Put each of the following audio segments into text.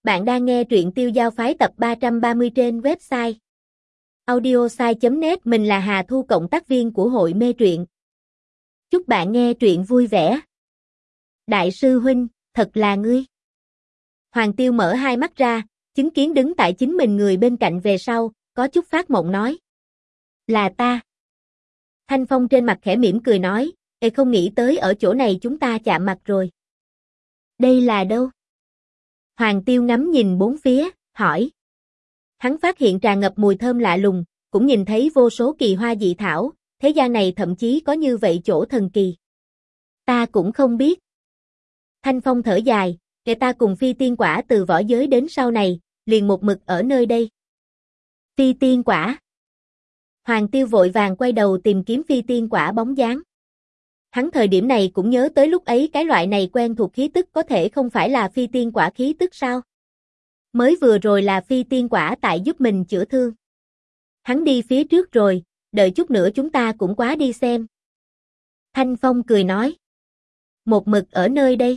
Bạn đang nghe truyện Tiêu Giao Phái tập 330 trên website audiosai.net. Mình là Hà Thu, cộng tác viên của hội mê truyện. Chúc bạn nghe truyện vui vẻ. Đại sư huynh, thật là ngươi. Hoàng Tiêu mở hai mắt ra, chứng kiến đứng tại chính mình người bên cạnh về sau, có chút phát mộng nói. Là ta. Thanh Phong trên mặt khẽ mỉm cười nói, không nghĩ tới ở chỗ này chúng ta chạm mặt rồi. Đây là đâu? Hoàng Tiêu ngắm nhìn bốn phía, hỏi. Hắn phát hiện tràn ngập mùi thơm lạ lùng, cũng nhìn thấy vô số kỳ hoa dị thảo, thế gian này thậm chí có như vậy chỗ thần kỳ. Ta cũng không biết. Thanh Phong thở dài, ta cùng phi tiên quả từ võ giới đến sau này, liền một mực ở nơi đây. Phi tiên quả. Hoàng Tiêu vội vàng quay đầu tìm kiếm phi tiên quả bóng dáng. Hắn thời điểm này cũng nhớ tới lúc ấy cái loại này quen thuộc khí tức có thể không phải là phi tiên quả khí tức sao? Mới vừa rồi là phi tiên quả tại giúp mình chữa thương. Hắn đi phía trước rồi, đợi chút nữa chúng ta cũng quá đi xem. Thanh Phong cười nói. Một mực ở nơi đây.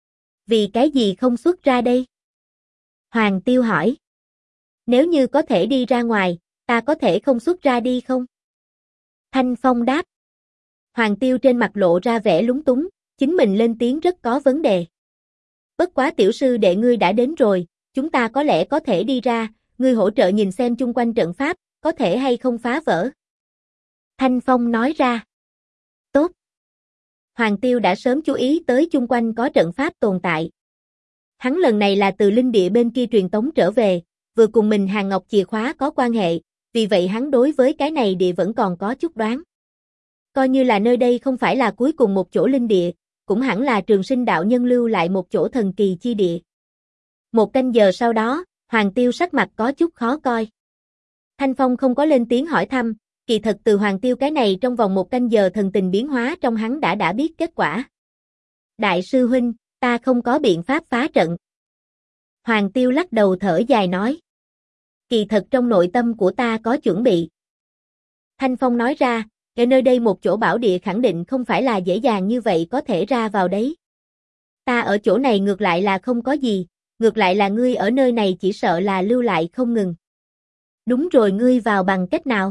Vì cái gì không xuất ra đây? Hoàng Tiêu hỏi. Nếu như có thể đi ra ngoài, ta có thể không xuất ra đi không? Thanh Phong đáp. Hoàng Tiêu trên mặt lộ ra vẻ lúng túng, chính mình lên tiếng rất có vấn đề. Bất quá tiểu sư đệ ngươi đã đến rồi, chúng ta có lẽ có thể đi ra, ngươi hỗ trợ nhìn xem chung quanh trận pháp, có thể hay không phá vỡ. Thanh Phong nói ra. Tốt. Hoàng Tiêu đã sớm chú ý tới chung quanh có trận pháp tồn tại. Hắn lần này là từ linh địa bên kia truyền tống trở về, vừa cùng mình Hàn Ngọc chìa khóa có quan hệ, vì vậy hắn đối với cái này địa vẫn còn có chút đoán. Coi như là nơi đây không phải là cuối cùng một chỗ linh địa, cũng hẳn là Trường Sinh đạo nhân lưu lại một chỗ thần kỳ chi địa. Một canh giờ sau đó, Hoàng Tiêu sắc mặt có chút khó coi. Thanh Phong không có lên tiếng hỏi thăm, kỳ thật từ Hoàng Tiêu cái này trong vòng một canh giờ thần tình biến hóa trong hắn đã biết kết quả. Đại sư huynh, ta không có biện pháp phá trận. Hoàng Tiêu lắc đầu thở dài nói. Kỳ thật trong nội tâm của ta có chuẩn bị. Thanh Phong nói ra, ở nơi đây một chỗ bảo địa khẳng định không phải là dễ dàng như vậy có thể ra vào đấy. Ta ở chỗ này ngược lại là không có gì, ngược lại là ngươi ở nơi này chỉ sợ là lưu lại không ngừng. Đúng rồi, ngươi vào bằng cách nào?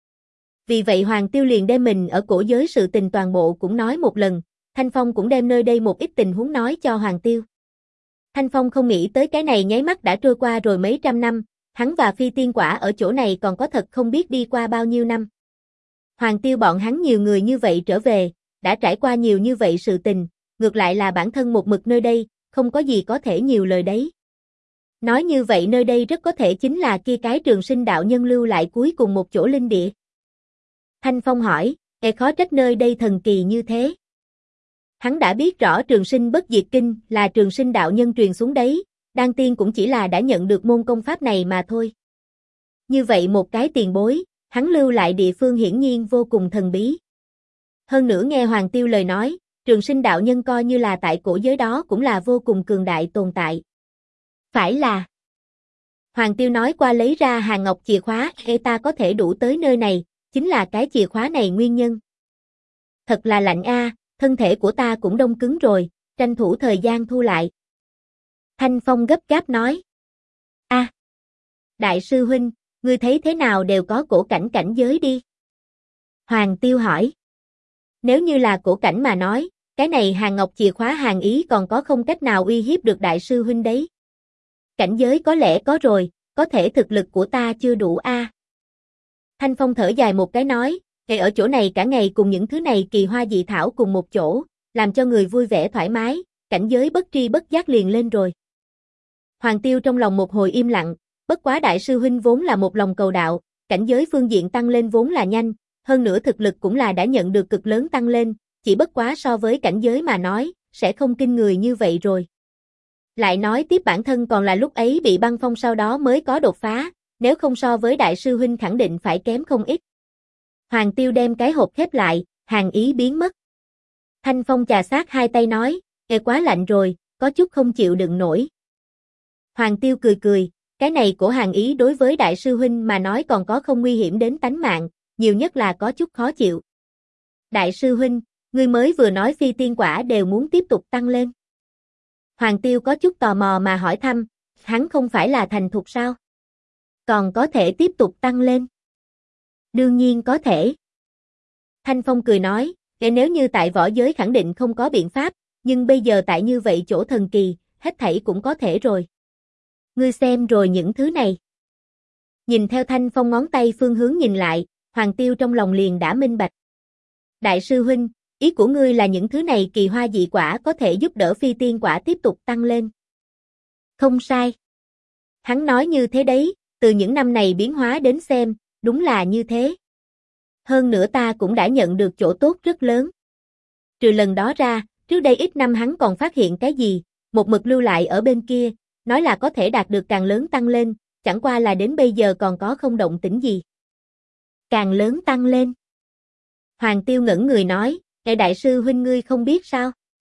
Vì vậy Hoàng Tiêu liền đem mình ở cổ giới sự tình toàn bộ cũng nói một lần, Thanh Phong cũng đem nơi đây một ít tình huống nói cho Hoàng Tiêu. Thanh Phong không nghĩ tới cái này nháy mắt đã trôi qua rồi mấy trăm năm, hắn và phi tiên quả ở chỗ này còn có thật không biết đi qua bao nhiêu năm. Hoàng Tiêu bọn hắn nhiều người như vậy trở về, đã trải qua nhiều như vậy sự tình, ngược lại là bản thân một mực nơi đây, không có gì có thể nhiều lời đấy. Nói như vậy nơi đây rất có thể chính là kia cái Trường Sinh đạo nhân lưu lại cuối cùng một chỗ linh địa. Thanh Phong hỏi, khó trách nơi đây thần kỳ như thế. Hắn đã biết rõ Trường Sinh bất diệt kinh là Trường Sinh đạo nhân truyền xuống đấy, Đan Tiên cũng chỉ là đã nhận được môn công pháp này mà thôi. Như vậy một cái tiền bối, hắn lưu lại địa phương hiển nhiên vô cùng thần bí. Hơn nữa nghe Hoàng Tiêu lời nói, Trường Sinh đạo nhân coi như là tại cổ giới đó cũng là vô cùng cường đại tồn tại. Phải là. Hoàng Tiêu nói qua lấy ra Hàn Ngọc chìa khóa, ta có thể đủ tới nơi này, chính là cái chìa khóa này nguyên nhân. Thật là lạnh a, thân thể của ta cũng đông cứng rồi, tranh thủ thời gian thu lại. Thanh Phong gấp gáp nói. Đại sư huynh, ngươi thấy thế nào đều có cổ cảnh cảnh giới đi. Hoàng Tiêu hỏi. Nếu như là cổ cảnh mà nói, cái này Hàn Ngọc chìa khóa Hàn ý còn có không cách nào uy hiếp được đại sư huynh đấy. Cảnh giới có lẽ có rồi, có thể thực lực của ta chưa đủ a. Thanh Phong thở dài một cái nói, ở chỗ này cả ngày cùng những thứ này kỳ hoa dị thảo cùng một chỗ, làm cho người vui vẻ thoải mái, cảnh giới bất tri bất giác liền lên rồi. Hoàng Tiêu trong lòng một hồi im lặng, bất quá đại sư huynh vốn là một lòng cầu đạo, cảnh giới phương diện tăng lên vốn là nhanh, hơn nữa thực lực cũng là đã nhận được cực lớn tăng lên, chỉ bất quá so với cảnh giới mà nói, sẽ không kinh người như vậy rồi. Lại nói tiếp bản thân còn là lúc ấy bị băng phong sau đó mới có đột phá, nếu không so với đại sư huynh khẳng định phải kém không ít. Hoàng Tiêu đem cái hộp khép lại, Hàn ý biến mất. Thanh Phong chà sát hai tay nói, quá lạnh rồi, có chút không chịu đựng nổi. Hoàng Tiêu cười cười, cái này của Hàn ý đối với đại sư huynh mà nói còn có không nguy hiểm đến tánh mạng, nhiều nhất là có chút khó chịu. Đại sư huynh, ngươi mới vừa nói phi tiên quả đều muốn tiếp tục tăng lên. Hoàng Tiêu có chút tò mò mà hỏi thăm, hắn không phải là thành thục sao? Còn có thể tiếp tục tăng lên. Đương nhiên có thể. Thanh Phong cười nói, nếu như tại võ giới khẳng định không có biện pháp, nhưng bây giờ tại như vậy chỗ thần kỳ, hết thảy cũng có thể rồi. Ngươi xem rồi những thứ này. Nhìn theo Thanh Phong ngón tay phương hướng nhìn lại, Hoàng Tiêu trong lòng liền đã minh bạch. Đại sư huynh, ý của ngươi là những thứ này kỳ hoa dị quả có thể giúp đỡ phi tiên quả tiếp tục tăng lên. Không sai. Hắn nói như thế đấy, từ những năm này biến hóa đến xem, đúng là như thế. Hơn nữa ta cũng đã nhận được chỗ tốt rất lớn. Trừ lần đó ra, trước đây ít năm hắn còn phát hiện cái gì, một mực lưu lại ở bên kia, nói là có thể đạt được càng lớn tăng lên, chẳng qua là đến bây giờ còn có không động tĩnh gì. Càng lớn tăng lên. Hoàng Tiêu ngẩn người nói, đại sư huynh ngươi không biết sao?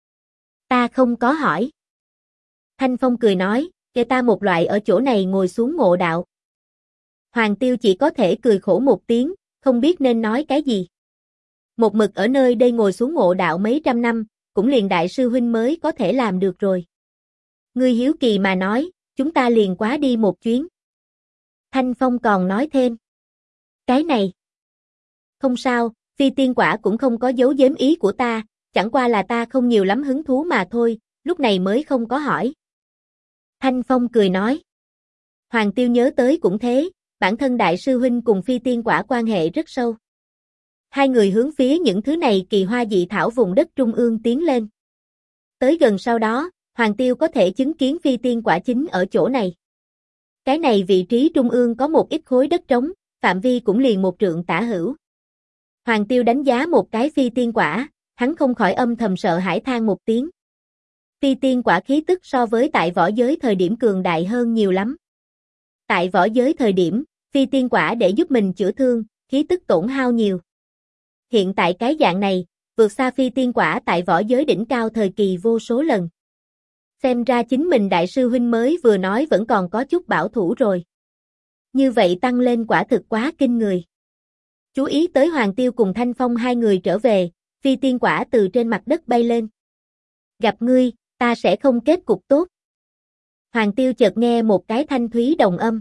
Ta không có hỏi. Thanh Phong cười nói, ta một loại ở chỗ này ngồi xuống ngộ đạo. Hoàng Tiêu chỉ có thể cười khổ một tiếng, không biết nên nói cái gì. Một mực ở nơi đây ngồi xuống ngộ đạo mấy trăm năm, cũng liền đại sư huynh mới có thể làm được rồi. Ngươi hiếu kỳ mà nói, chúng ta liền quá đi một chuyến. Thanh Phong còn nói thêm. Cái này. Không sao, phi tiên quả cũng không có giấu giếm ý của ta, chẳng qua là ta không nhiều lắm hứng thú mà thôi, lúc này mới không có hỏi. Thanh Phong cười nói. Hoàng Tiêu nhớ tới cũng thế, bản thân đại sư huynh cùng phi tiên quả quan hệ rất sâu. Hai người hướng phía những thứ này kỳ hoa dị thảo vùng đất trung ương tiến lên. Tới gần sau đó, Hoàng Tiêu có thể chứng kiến phi tiên quả chính ở chỗ này. Cái này vị trí trung ương có một ít khối đất trống, phạm vi cũng liền 1 trượng tả hữu. Hoàng Tiêu đánh giá một cái phi tiên quả, hắn không khỏi âm thầm sợ hãi than một tiếng. Phi tiên quả khí tức so với tại võ giới thời điểm cường đại hơn nhiều lắm. Tại võ giới thời điểm, phi tiên quả để giúp mình chữa thương, khí tức tổn hao nhiều. Hiện tại cái dạng này, vượt xa phi tiên quả tại võ giới đỉnh cao thời kỳ vô số lần. Xem ra chính mình đại sư huynh mới vừa nói vẫn còn có chút bảo thủ rồi. Như vậy tăng lên quả thực quá kinh người. Chú ý tới Hoàng Tiêu cùng Thanh Phong hai người trở về, phi tiên quả từ trên mặt đất bay lên. Gặp ngươi, ta sẽ không kết cục tốt. Hoàng Tiêu chợt nghe một cái thanh thúy đồng âm.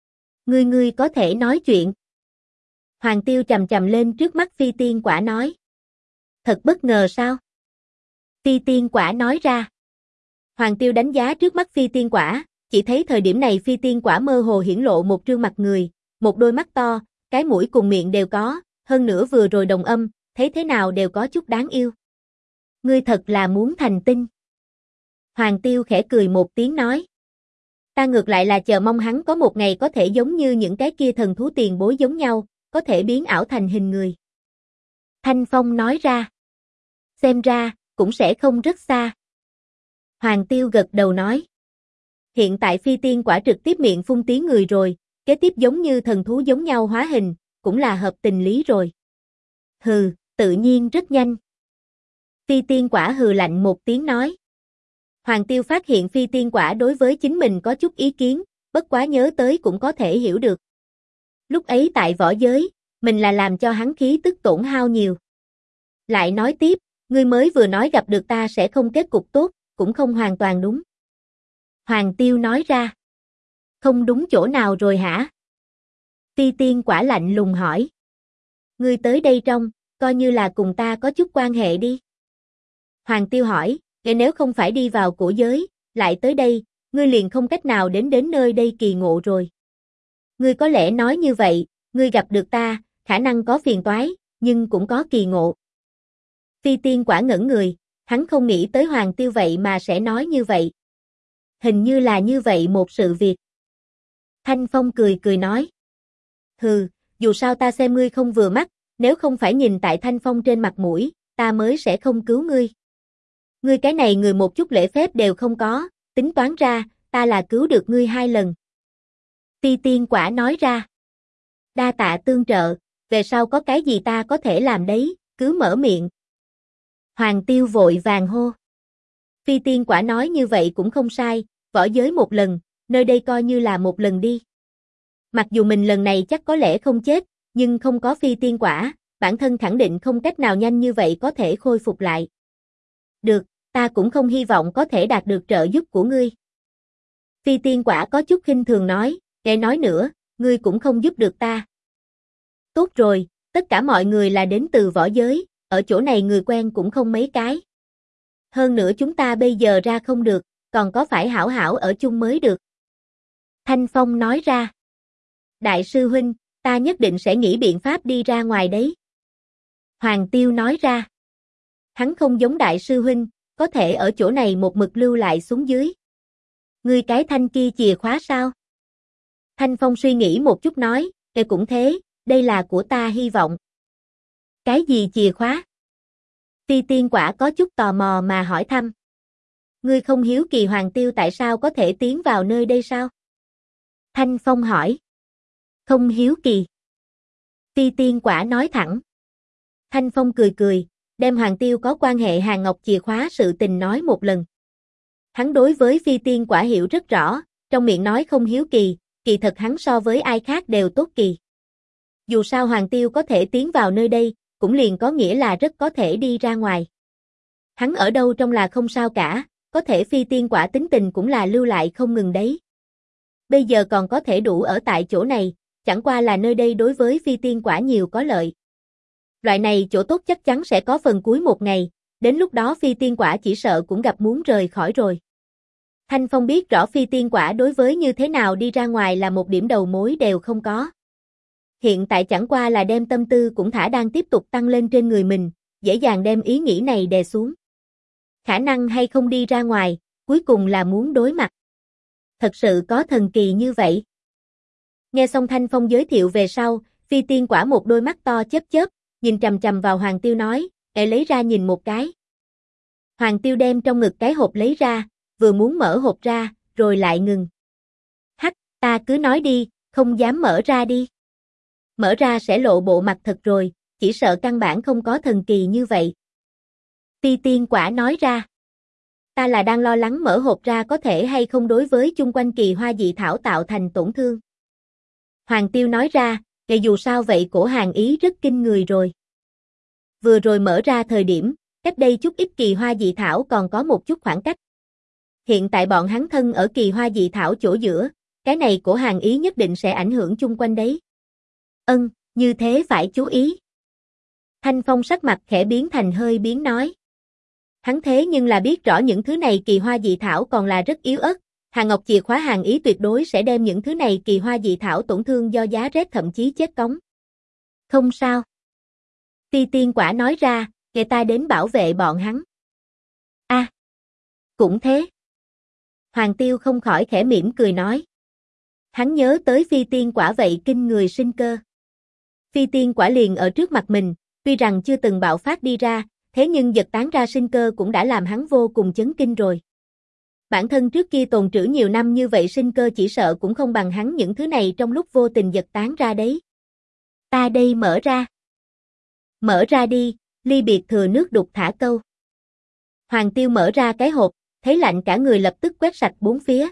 Ngươi có thể nói chuyện. Hoàng Tiêu chầm chầm lên trước mắt phi tiên quả nói. Thật bất ngờ sao? Phi tiên quả nói ra. Hoàng Tiêu đánh giá trước mắt phi tiên quả, chỉ thấy thời điểm này phi tiên quả mơ hồ hiển lộ một trương mặt người, một đôi mắt to, cái mũi cùng miệng đều có, hơn nữa vừa rồi đồng âm, thấy thế nào đều có chút đáng yêu. Ngươi thật là muốn thành tinh. Hoàng Tiêu khẽ cười một tiếng nói. Ta ngược lại là chờ mong hắn có một ngày có thể giống như những cái kia thần thú tiền bối giống nhau, có thể biến ảo thành hình người. Thanh Phong nói ra. Xem ra, cũng sẽ không rất xa. Hoàng Tiêu gật đầu nói. Hiện tại phi tiên quả trực tiếp miệng phun tiếng người rồi, kế tiếp giống như thần thú giống nhau hóa hình, cũng là hợp tình lý rồi. Hừ, tự nhiên rất nhanh. Phi tiên quả hừ lạnh một tiếng nói. Hoàng Tiêu phát hiện phi tiên quả đối với chính mình có chút ý kiến, bất quá nhớ tới cũng có thể hiểu được. Lúc ấy tại võ giới, mình là làm cho hắn khí tức tổn hao nhiều. Lại nói tiếp, ngươi mới vừa nói gặp được ta sẽ không kết cục tốt, cũng không hoàn toàn đúng. Hoàng Tiêu nói ra. Không đúng chỗ nào rồi hả? Phi tiên quả lạnh lùng hỏi. Ngươi tới đây trong, coi như là cùng ta có chút quan hệ đi. Hoàng Tiêu hỏi, nếu không phải đi vào cổ giới, lại tới đây, ngươi liền không cách nào đến nơi đây kỳ ngộ rồi. Ngươi có lẽ nói như vậy, ngươi gặp được ta, khả năng có phiền toái, nhưng cũng có kỳ ngộ. Phi tiên quả ngẩn người, hắn không nghĩ tới Hoàng Tiêu vậy mà sẽ nói như vậy. Hình như là như vậy một sự việc. Thanh Phong cười nói. Hừ, dù sao ta xem ngươi không vừa mắt, nếu không phải nhìn tại Thanh Phong trên mặt mũi, ta mới sẽ không cứu ngươi. Ngươi cái này người một chút lễ phép đều không có, tính toán ra, ta là cứu được ngươi 2 lần. Phi tiên quả nói ra. Đa tạ tương trợ, về sau có cái gì ta có thể làm đấy, cứ mở miệng. Hoàng Tiêu vội vàng hô. Phi tiên quả nói như vậy cũng không sai, võ giới một lần, nơi đây coi như là một lần đi. Mặc dù mình lần này chắc có lẽ không chết, nhưng không có phi tiên quả, bản thân khẳng định không cách nào nhanh như vậy có thể khôi phục lại. Được, ta cũng không hy vọng có thể đạt được trợ giúp của ngươi. Phi tiên quả có chút khinh thường nói, để nói nữa, ngươi cũng không giúp được ta. Tốt rồi, tất cả mọi người là đến từ võ giới, ở chỗ này người quen cũng không mấy cái. Hơn nữa chúng ta bây giờ ra không được, còn có phải hảo hảo ở chung mới được. Thanh Phong nói ra. Đại sư huynh, ta nhất định sẽ nghĩ biện pháp đi ra ngoài đấy. Hoàng Tiêu nói ra. Hắn không giống đại sư huynh, có thể ở chỗ này một mực lưu lại xuống dưới. Ngươi cái thanh kia chìa khóa sao? Thanh Phong suy nghĩ một chút nói, cũng thế, đây là của ta hy vọng. Cái gì chìa khóa? Phi tiên quả có chút tò mò mà hỏi thăm. Ngươi không hiếu kỳ Hoàng Tiêu tại sao có thể tiến vào nơi đây sao? Thanh Phong hỏi. Không hiếu kỳ. Phi tiên quả nói thẳng. Thanh Phong cười cười, đem Hoàng Tiêu có quan hệ hàng ngọc chìa khóa sự tình nói một lần. Hắn đối với phi tiên quả hiểu rất rõ, trong miệng nói không hiếu kỳ, kỳ thật hắn so với ai khác đều tốt kỳ. Dù sao Hoàng Tiêu có thể tiến vào nơi đây, cũng liền có nghĩa là rất có thể đi ra ngoài. Hắn ở đâu trong là không sao cả, có thể phi tiên quả tính tình cũng là lưu lại không ngừng đấy. Bây giờ còn có thể đủ ở tại chỗ này, chẳng qua là nơi đây đối với phi tiên quả nhiều có lợi. Loại này chỗ tốt chắc chắn sẽ có phần cuối một ngày, đến lúc đó phi tiên quả chỉ sợ cũng gặp muốn rời khỏi rồi. Thanh Phong biết rõ phi tiên quả đối với như thế nào đi ra ngoài là một điểm đầu mối đều không có. Hiện tại chẳng qua là đem tâm tư cũng thả đang tiếp tục tăng lên trên người mình, dễ dàng đem ý nghĩ này đè xuống. Khả năng hay không đi ra ngoài, cuối cùng là muốn đối mặt. Thật sự có thần kỳ như vậy. Nghe xong Thanh Phong giới thiệu về sau, phi tiên quả một đôi mắt to chớp chớp, nhìn chằm chằm vào Hoàng Tiêu nói, lấy ra nhìn một cái. Hoàng Tiêu đem trong ngực cái hộp lấy ra, vừa muốn mở hộp ra, rồi lại ngừng. Hắc, ta cứ nói đi, không dám mở ra đi. Mở ra sẽ lộ bộ mặt thật rồi, chỉ sợ căn bản không có thần kỳ như vậy. Phi tiên quả nói ra. Ta là đang lo lắng mở hộp ra có thể hay không đối với chung quanh kỳ hoa dị thảo tạo thành tổn thương. Hoàng Tiêu nói ra, dù sao vậy cổ hàng ý rất kinh người rồi. Vừa rồi mở ra thời điểm, cách đây chút ít kỳ hoa dị thảo còn có một chút khoảng cách. Hiện tại bọn hắn thân ở kỳ hoa dị thảo chỗ giữa, cái này cổ hàng ý nhất định sẽ ảnh hưởng chung quanh đấy. Như thế phải chú ý. Thanh Phong sắc mặt khẽ biến thành hơi biến nói. Hắn thế nhưng là biết rõ những thứ này kỳ hoa dị thảo còn là rất yếu ớt, hàng ngọc chìa khóa hàng ý tuyệt đối sẽ đem những thứ này kỳ hoa dị thảo tổn thương do giá rét thậm chí chết cóng. Không sao. Phi tiên quả nói ra, người ta đến bảo vệ bọn hắn. Cũng thế. Hoàng Tiêu không khỏi khẽ mỉm cười nói. Hắn nhớ tới phi tiên quả vậy kinh người sinh cơ. Phi tiên quả liền ở trước mặt mình, tuy rằng chưa từng bạo phát đi ra, thế nhưng giật tán ra sinh cơ cũng đã làm hắn vô cùng chấn kinh rồi. Bản thân trước kia tồn trữ nhiều năm như vậy sinh cơ chỉ sợ cũng không bằng hắn những thứ này trong lúc vô tình giật tán ra đấy. Ta đây mở ra. Mở ra đi, ly biệt thừa nước đục thả câu. Hoàng Tiêu mở ra cái hộp, thấy lạnh cả người lập tức quét sạch bốn phía.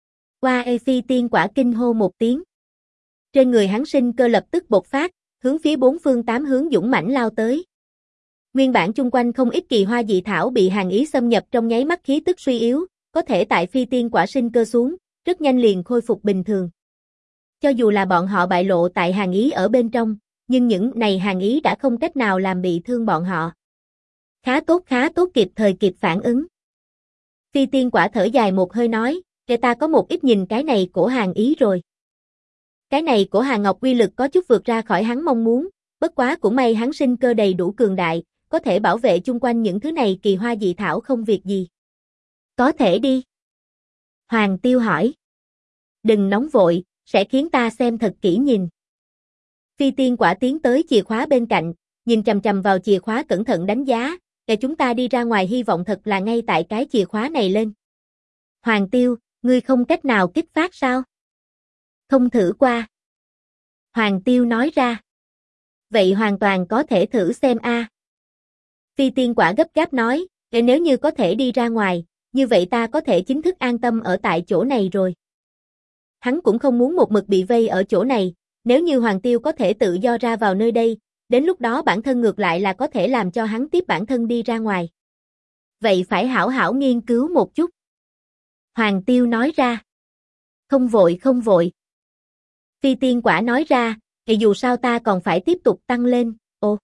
Phi tiên quả kinh hô một tiếng. Trên người hắn sinh cơ lập tức bộc phát, hướng phía bốn phương tám hướng dũng mãnh lao tới. Nguyên bản chung quanh không ít kỳ hoa dị thảo bị hàng ý xâm nhập trong nháy mắt khí tức suy yếu, có thể tại phi tiên quả sinh cơ xuống, rất nhanh liền khôi phục bình thường. Cho dù là bọn họ bại lộ tại hàng ý ở bên trong, nhưng những này hàng ý đã không cách nào làm bị thương bọn họ. Khá tốt kịp thời kịp phản ứng. Phi tiên quả thở dài một hơi nói, kể ta có một ít nhìn cái này cổ hàng ý rồi. Cái này cổ hàng ngọc uy lực có chút vượt ra khỏi hắn mong muốn, bất quá cũng may hắn sinh cơ đầy đủ cường đại, có thể bảo vệ chung quanh những thứ này kỳ hoa dị thảo không việc gì. Có thể đi. Hoàng Tiêu hỏi. Đừng nóng vội, sẽ khiến ta xem thật kỹ nhìn. Phi tiên quả tiến tới chìa khóa bên cạnh, nhìn chằm chằm vào chìa khóa cẩn thận đánh giá, để chúng ta đi ra ngoài hy vọng thật là ngay tại cái chìa khóa này lên. Hoàng Tiêu, ngươi không cách nào kích phát sao? Không thử qua. Hoàng Tiêu nói ra. Vậy hoàn toàn có thể thử xem a. Phi tiên quả gấp gáp nói, nếu như có thể đi ra ngoài, như vậy ta có thể chính thức an tâm ở tại chỗ này rồi. Hắn cũng không muốn một mực bị vây ở chỗ này, nếu như Hoàng Tiêu có thể tự do ra vào nơi đây, đến lúc đó bản thân ngược lại là có thể làm cho hắn tiếp bản thân đi ra ngoài. Vậy phải hảo hảo nghiên cứu một chút. Hoàng Tiêu nói ra. Không vội không vội. Phi tiên quả nói ra, dù sao ta còn phải tiếp tục tăng lên, ồ.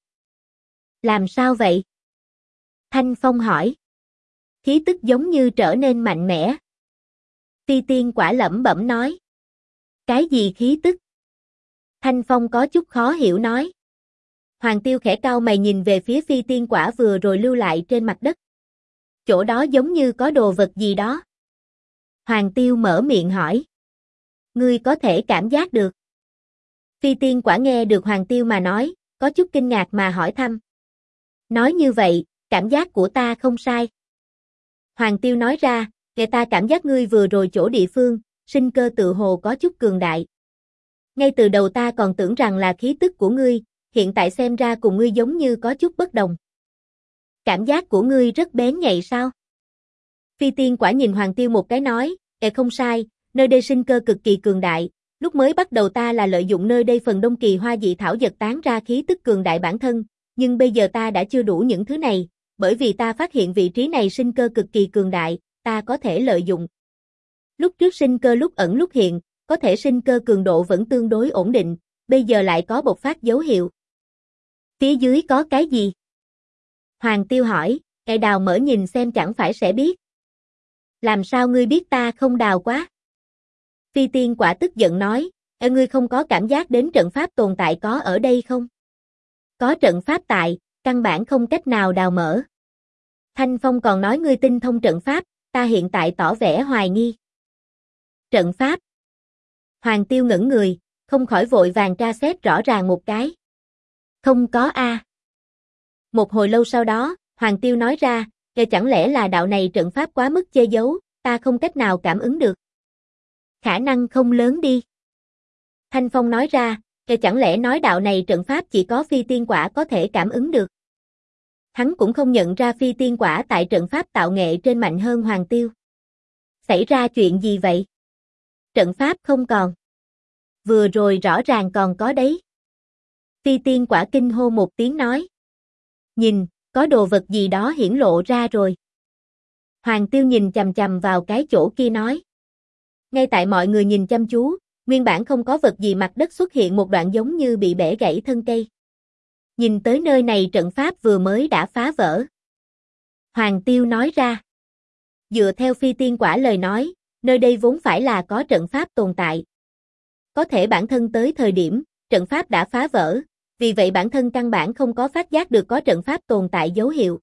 Làm sao vậy? Thanh Phong hỏi. Khí tức giống như trở nên mạnh mẽ. Phi tiên quả lẩm bẩm nói. Cái gì khí tức? Thanh Phong có chút khó hiểu nói. Hoàng Tiêu khẽ cau mày nhìn về phía phi tiên quả vừa rồi lưu lại trên mặt đất. Chỗ đó giống như có đồ vật gì đó. Hoàng Tiêu mở miệng hỏi. Ngươi có thể cảm giác được. Phi tiên quả nghe được Hoàng Tiêu mà nói, có chút kinh ngạc mà hỏi thăm. Nói như vậy, cảm giác của ta không sai. Hoàng Tiêu nói ra, nghe ta cảm giác ngươi vừa rồi chỗ địa phương, sinh cơ tự hồ có chút cường đại. Ngay từ đầu ta còn tưởng rằng là khí tức của ngươi, hiện tại xem ra cùng ngươi giống như có chút bất đồng. Cảm giác của ngươi rất bén nhạy sao? Phi tiên quả nhìn Hoàng Tiêu một cái nói, không sai, nơi đây sinh cơ cực kỳ cường đại, lúc mới bắt đầu ta là lợi dụng nơi đây phần đông kỳ hoa dị thảo giật tán ra khí tức cường đại bản thân, nhưng bây giờ ta đã chưa đủ những thứ này, bởi vì ta phát hiện vị trí này sinh cơ cực kỳ cường đại, ta có thể lợi dụng. Lúc trước sinh cơ lúc ẩn lúc hiện, có thể sinh cơ cường độ vẫn tương đối ổn định, bây giờ lại có bộc phát dấu hiệu. Phía dưới có cái gì? Hoàng Tiêu hỏi, đào mở nhìn xem chẳng phải sẽ biết. Làm sao ngươi biết ta không đào quá? Phi tiên quả tức giận nói, ngươi không có cảm giác đến trận pháp tồn tại có ở đây không? Có trận pháp tại, căn bản không cách nào đào mở. Thanh Phong còn nói ngươi tinh thông trận pháp, ta hiện tại tỏ vẻ hoài nghi. Trận pháp. Hoàng Tiêu ngẩn người, không khỏi vội vàng tra xét rõ ràng một cái. Không có a. Một hồi lâu sau đó, Hoàng Tiêu nói ra, chẳng lẽ là đạo này trận pháp quá mức che giấu, ta không cách nào cảm ứng được. Khả năng không lớn đi. Thanh Phong nói ra, chẳng lẽ nói đạo này trận pháp chỉ có phi tiên quả có thể cảm ứng được. Hắn cũng không nhận ra phi tiên quả tại trận pháp tạo nghệ trên mạnh hơn Hoàng Tiêu. Xảy ra chuyện gì vậy? Trận pháp không còn. Vừa rồi rõ ràng còn có đấy. Phi tiên quả kinh hô một tiếng nói. Nhìn, có đồ vật gì đó hiển lộ ra rồi. Hoàng Tiêu nhìn chằm chằm vào cái chỗ kia nói. Ngay tại mọi người nhìn chăm chú, nguyên bản không có vật gì mặt đất xuất hiện một đoạn giống như bị bẻ gãy thân cây. Nhìn tới nơi này trận pháp vừa mới đã phá vỡ. Hoàng Tiêu nói ra. Dựa theo phi tiên quả lời nói, nơi đây vốn phải là có trận pháp tồn tại. Có thể bản thân tới thời điểm, trận pháp đã phá vỡ, vì vậy bản thân căn bản không có phát giác được có trận pháp tồn tại dấu hiệu.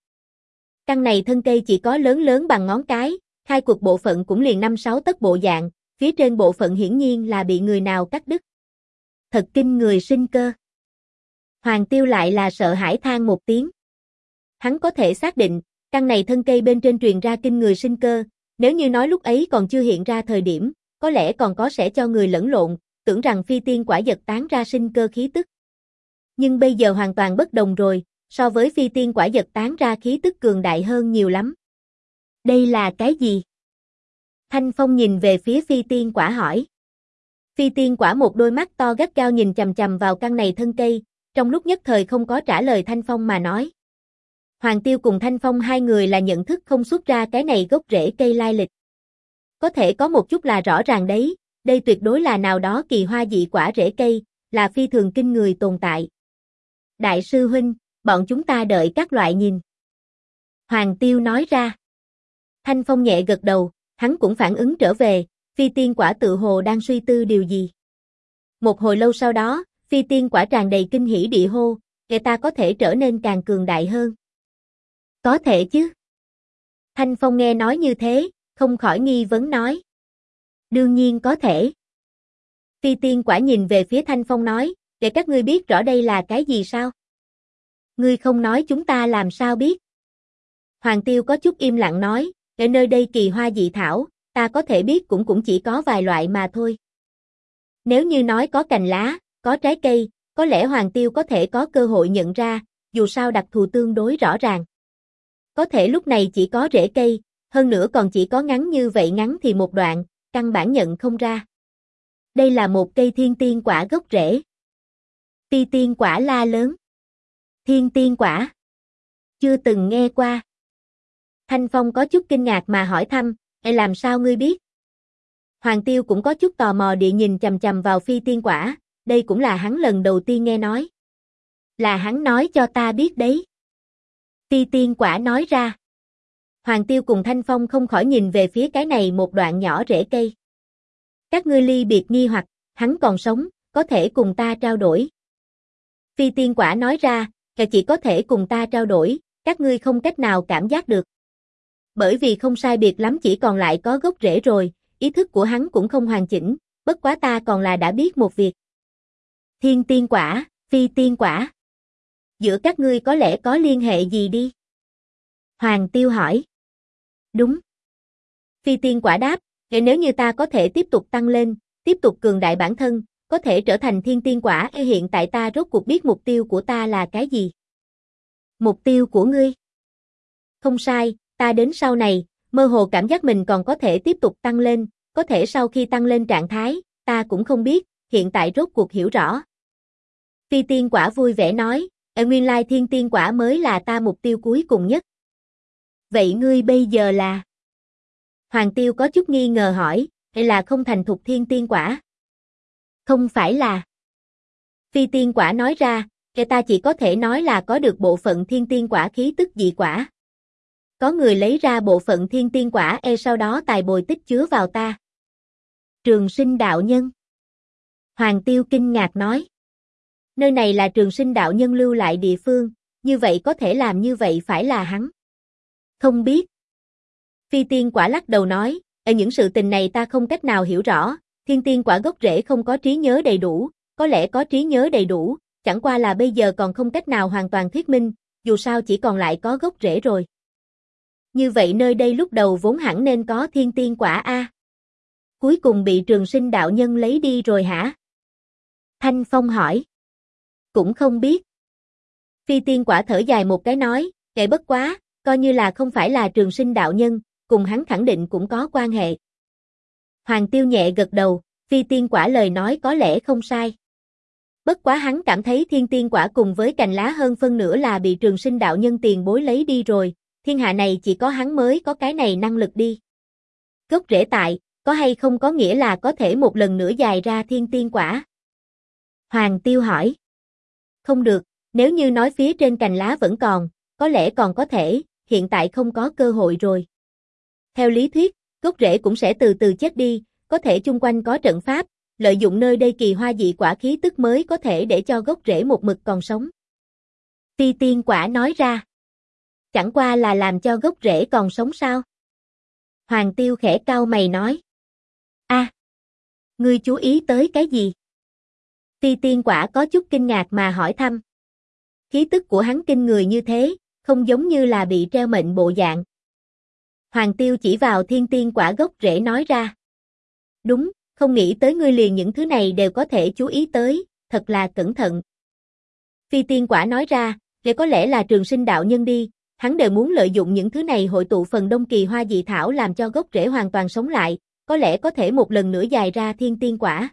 Căn này thân cây chỉ có lớn lớn bằng ngón cái, khai cuộc bộ phận cũng liền 5-6 tấc bộ dạng, phía trên bộ phận hiển nhiên là bị người nào cắt đứt. Thật kinh người sinh cơ. Hoàng Tiêu lại là sợ hãi than một tiếng. Hắn có thể xác định, căn này thân cây bên trên truyền ra kinh người sinh cơ, nếu như nói lúc ấy còn chưa hiện ra thời điểm, có lẽ còn có sẽ cho người lẫn lộn, tưởng rằng phi tiên quả giật tán ra sinh cơ khí tức. Nhưng bây giờ hoàn toàn bất đồng rồi, so với phi tiên quả giật tán ra khí tức cường đại hơn nhiều lắm. Đây là cái gì? Thanh Phong nhìn về phía phi tiên quả hỏi. Phi tiên quả một đôi mắt to gắt gao nhìn chằm chằm vào căn này thân cây, trong lúc nhất thời không có trả lời Thanh Phong mà nói. Hoàng Tiêu cùng Thanh Phong hai người là nhận thức không xuất ra cái này gốc rễ cây lai lịch. Có thể có một chút là rõ ràng đấy, đây tuyệt đối là nào đó kỳ hoa dị quả rễ cây, là phi thường kinh người tồn tại. Đại sư huynh, bọn chúng ta đợi các loại nhìn. Hoàng Tiêu nói ra. Thanh Phong nhẹ gật đầu, hắn cũng phản ứng trở về, phi tiên quả tự hồ đang suy tư điều gì. Một hồi lâu sau đó, phi tiên quả tràn đầy kinh hỉ địa hô, người ta có thể trở nên càng cường đại hơn. Có thể chứ. Thanh Phong nghe nói như thế, không khỏi nghi vấn nói. Đương nhiên có thể. Phi tiên quả nhìn về phía Thanh Phong nói, để các ngươi biết rõ đây là cái gì sao? Ngươi không nói chúng ta làm sao biết? Hoàng Tiêu có chút im lặng nói, ở nơi đây kỳ hoa dị thảo, ta có thể biết cũng chỉ có vài loại mà thôi. Nếu như nói có cành lá, có trái cây, có lẽ Hoàng Tiêu có thể có cơ hội nhận ra, dù sao đặc thù tương đối rõ ràng. Có thể lúc này chỉ có rễ cây, hơn nữa còn chỉ có ngắn như vậy ngắn thì một đoạn, căn bản nhận không ra. Đây là một cây thiên tiên quả gốc rễ. Phi tiên quả la lớn. Thiên tiên quả. Chưa từng nghe qua. Thanh Phong có chút kinh ngạc mà hỏi thăm, làm sao ngươi biết? Hoàng Tiêu cũng có chút tò mò địa nhìn chằm chằm vào phi tiên quả, đây cũng là hắn lần đầu tiên nghe nói. Là hắn nói cho ta biết đấy. Phi tiên quả nói ra. Hoàng Tiêu cùng Thanh Phong không khỏi nhìn về phía cái này một đoạn nhỏ rễ cây. Các ngươi ly biệt nghi hoặc, hắn còn sống, có thể cùng ta trao đổi. Phi tiên quả nói ra, chỉ có thể cùng ta trao đổi, các ngươi không cách nào cảm giác được. Bởi vì không sai biệt lắm chỉ còn lại có gốc rễ rồi, ý thức của hắn cũng không hoàn chỉnh, bất quá ta còn là đã biết một việc. Thiên tiên quả, phi tiên quả. Giữa các ngươi có lẽ có liên hệ gì đi? Hoàng Tiêu hỏi. Đúng. Phi tiên quả đáp, nếu như ta có thể tiếp tục tăng lên, tiếp tục cường đại bản thân, có thể trở thành thiên tiên quả, hiện tại ta rốt cuộc biết mục tiêu của ta là cái gì. Mục tiêu của ngươi? Không sai, ta đến sau này, mơ hồ cảm giác mình còn có thể tiếp tục tăng lên, có thể sau khi tăng lên trạng thái, ta cũng không biết, hiện tại rốt cuộc hiểu rõ. Phi tiên quả vui vẻ nói, nguyên lai thiên tiên quả mới là ta mục tiêu cuối cùng nhất. Vậy ngươi bây giờ là? Hoàng Tiêu có chút nghi ngờ hỏi, hay là không thành thục thiên tiên quả? Không phải là. Phi tiên quả nói ra, ta chỉ có thể nói là có được bộ phận thiên tiên quả khí tức dị quả. Có người lấy ra bộ phận thiên tiên quả sau đó tài bồi tích chứa vào ta. Trường Sinh đạo nhân. Hoàng Tiêu kinh ngạc nói. Nơi này là Trường Sinh đạo nhân lưu lại địa phương, như vậy có thể làm như vậy phải là hắn. Không biết. Phi tiên quả lắc đầu nói, những sự tình này ta không cách nào hiểu rõ, thiên tiên quả gốc rễ không có trí nhớ đầy đủ, có lẽ có trí nhớ đầy đủ, chẳng qua là bây giờ còn không cách nào hoàn toàn thuyết minh, dù sao chỉ còn lại có gốc rễ rồi. Như vậy nơi đây lúc đầu vốn hẳn nên có thiên tiên quả a. Cuối cùng bị Trường Sinh đạo nhân lấy đi rồi hả? Thanh Phong hỏi. Cũng không biết. Phi tiên quả thở dài một cái nói, bất quá, coi như là không phải là Trường Sinh đạo nhân, cùng hắn khẳng định cũng có quan hệ. Hoàng Tiêu nhẹ gật đầu, phi tiên quả lời nói có lẽ không sai. Bất quá hắn cảm thấy thiên tiên quả cùng với cành lá hơn phân nửa là bị Trường Sinh đạo nhân tiền bối lấy đi rồi, thiên hạ này chỉ có hắn mới có cái này năng lực đi. Gốc rễ tại, có hay không có nghĩa là có thể một lần nữa dài ra thiên tiên quả? Hoàng Tiêu hỏi. Không được, nếu như nói phía trên cành lá vẫn còn, có lẽ còn có thể, hiện tại không có cơ hội rồi. Theo lý thuyết, gốc rễ cũng sẽ từ từ chết đi, có thể chung quanh có trận pháp, lợi dụng nơi đây kỳ hoa dị quả khí tức mới có thể để cho gốc rễ một mực còn sống. Phi tiên quả nói ra. Chẳng qua là làm cho gốc rễ còn sống sao? Hoàng Tiêu khẽ cau mày nói. Ngươi chú ý tới cái gì? Phi tiên quả có chút kinh ngạc mà hỏi thăm. Khí tức của hắn kinh người như thế, không giống như là bị treo mệnh bộ dạng. Hoàng Tiêu chỉ vào thiên tiên quả gốc rễ nói ra. Đúng, không nghĩ tới ngươi liền những thứ này đều có thể chú ý tới, thật là cẩn thận. Phi tiên quả nói ra, có lẽ là Trường Sinh đạo nhân đi, hắn đều muốn lợi dụng những thứ này hội tụ phần đông kỳ hoa dị thảo làm cho gốc rễ hoàn toàn sống lại, có lẽ có thể một lần nữa dài ra thiên tiên quả.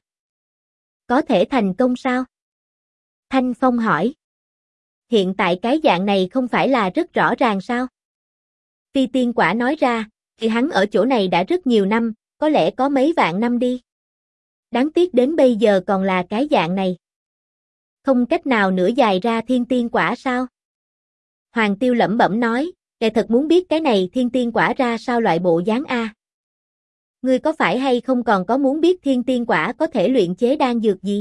Có thể thành công sao? Thanh Phong hỏi. Hiện tại cái dạng này không phải là rất rõ ràng sao? Phi tiên quả nói ra, thì hắn ở chỗ này đã rất nhiều năm, có lẽ có mấy vạn năm đi. Đáng tiếc đến bây giờ còn là cái dạng này. Không cách nào nữa dài ra thiên tiên quả sao? Hoàng Tiêu lẩm bẩm nói, thật muốn biết cái này thiên tiên quả ra sao loại bộ dáng a. Ngươi có phải hay không còn có muốn biết thiên tiên quả có thể luyện chế đan dược gì?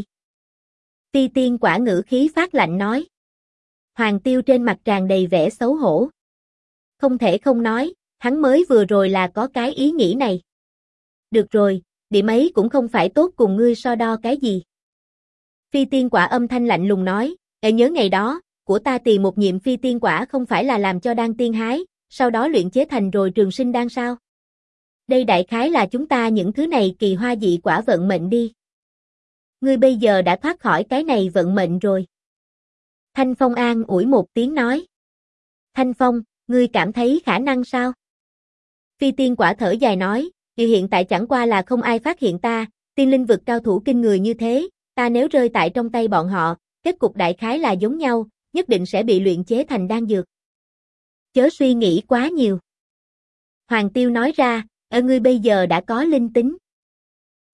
Phi tiên quả ngữ khí phát lạnh nói. Hoàng Tiêu trên mặt tràn đầy vẻ xấu hổ. Không thể không nói, hắn mới vừa rồi là có cái ý nghĩ này. Được rồi, điểm ấy cũng không phải tốt cùng ngươi so đo cái gì. Phi tiên quả âm thanh lạnh lùng nói, nhớ ngày đó, của ta tìm một nhiệm phi tiên quả không phải là làm cho đan tiên hái, sau đó luyện chế thành rồi trường sinh đan sao? Đây đại khái là chúng ta những thứ này kỳ hoa dị quả vận mệnh đi. Ngươi bây giờ đã thoát khỏi cái này vận mệnh rồi. Thanh Phong an ủi một tiếng nói. Thanh Phong, ngươi cảm thấy khả năng sao? Phi tiên quả thở dài nói, thì hiện tại chẳng qua là không ai phát hiện ta, tiên linh vực cao thủ kinh người như thế, ta nếu rơi tại trong tay bọn họ, kết cục đại khái là giống nhau, nhất định sẽ bị luyện chế thành đan dược. Chớ suy nghĩ quá nhiều. Hoàng Tiêu nói ra, ngươi bây giờ đã có linh tính.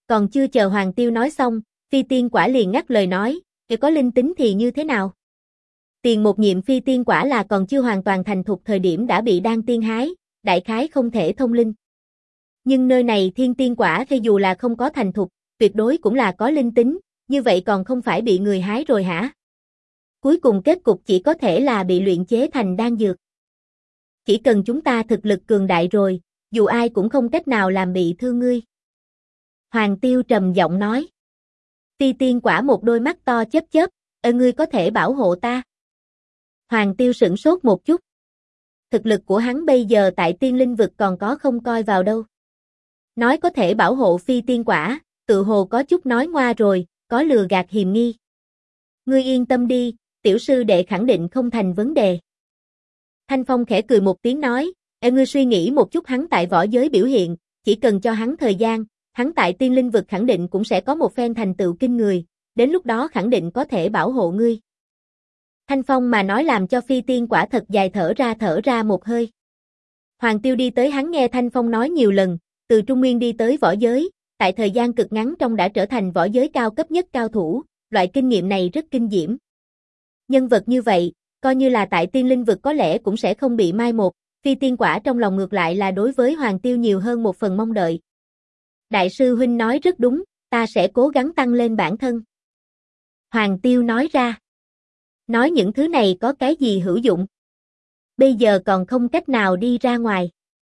Còn chưa chờ Hoàng Tiêu nói xong, phi tiên quả liền ngắt lời nói, "Nếu có linh tính thì như thế nào? Tiền một nhiệm phi tiên quả là còn chưa hoàn toàn thành thục thời điểm đã bị đan tiên hái, đại khái không thể thông linh. Nhưng nơi này thiên tiên quả cho dù là không có thành thục, tuyệt đối cũng là có linh tính, như vậy còn không phải bị người hái rồi hả? Cuối cùng kết cục chỉ có thể là bị luyện chế thành đan dược. Chỉ cần chúng ta thực lực cường đại rồi, dù ai cũng không cách nào làm bị thương ngươi." Hoàng Tiêu trầm giọng nói. Phi tiên quả một đôi mắt to chớp chớp, "Ngươi có thể bảo hộ ta?" Hoàng Tiêu sửng sốt một chút. Thực lực của hắn bây giờ tại tiên linh vực còn có không coi vào đâu. Nói có thể bảo hộ phi tiên quả, tự hồ có chút nói ngoa rồi, có lừa gạt hiềm nghi. "Ngươi yên tâm đi, tiểu sư đệ khẳng định không thành vấn đề." Thanh Phong khẽ cười một tiếng nói, Ngươi suy nghĩ một chút hắn tại võ giới biểu hiện, chỉ cần cho hắn thời gian, hắn tại tiên linh vực khẳng định cũng sẽ có một phen thành tựu kinh người, đến lúc đó khẳng định có thể bảo hộ ngươi." Thanh Phong mà nói làm cho phi tiên quả thật dài thở ra một hơi. Hoàng Tiêu đi tới hắn nghe Thanh Phong nói nhiều lần, từ Trung Nguyên đi tới võ giới, tại thời gian cực ngắn trong đã trở thành võ giới cao cấp nhất cao thủ, loại kinh nghiệm này rất kinh diễm. Nhân vật như vậy, coi như là tại tiên linh vực có lẽ cũng sẽ không bị mai một, phi tiên quả trong lòng ngược lại là đối với Hoàng Tiêu nhiều hơn một phần mong đợi. "Đại sư huynh nói rất đúng, ta sẽ cố gắng tăng lên bản thân." Hoàng Tiêu nói ra. "Nói những thứ này có cái gì hữu dụng? Bây giờ còn không cách nào đi ra ngoài."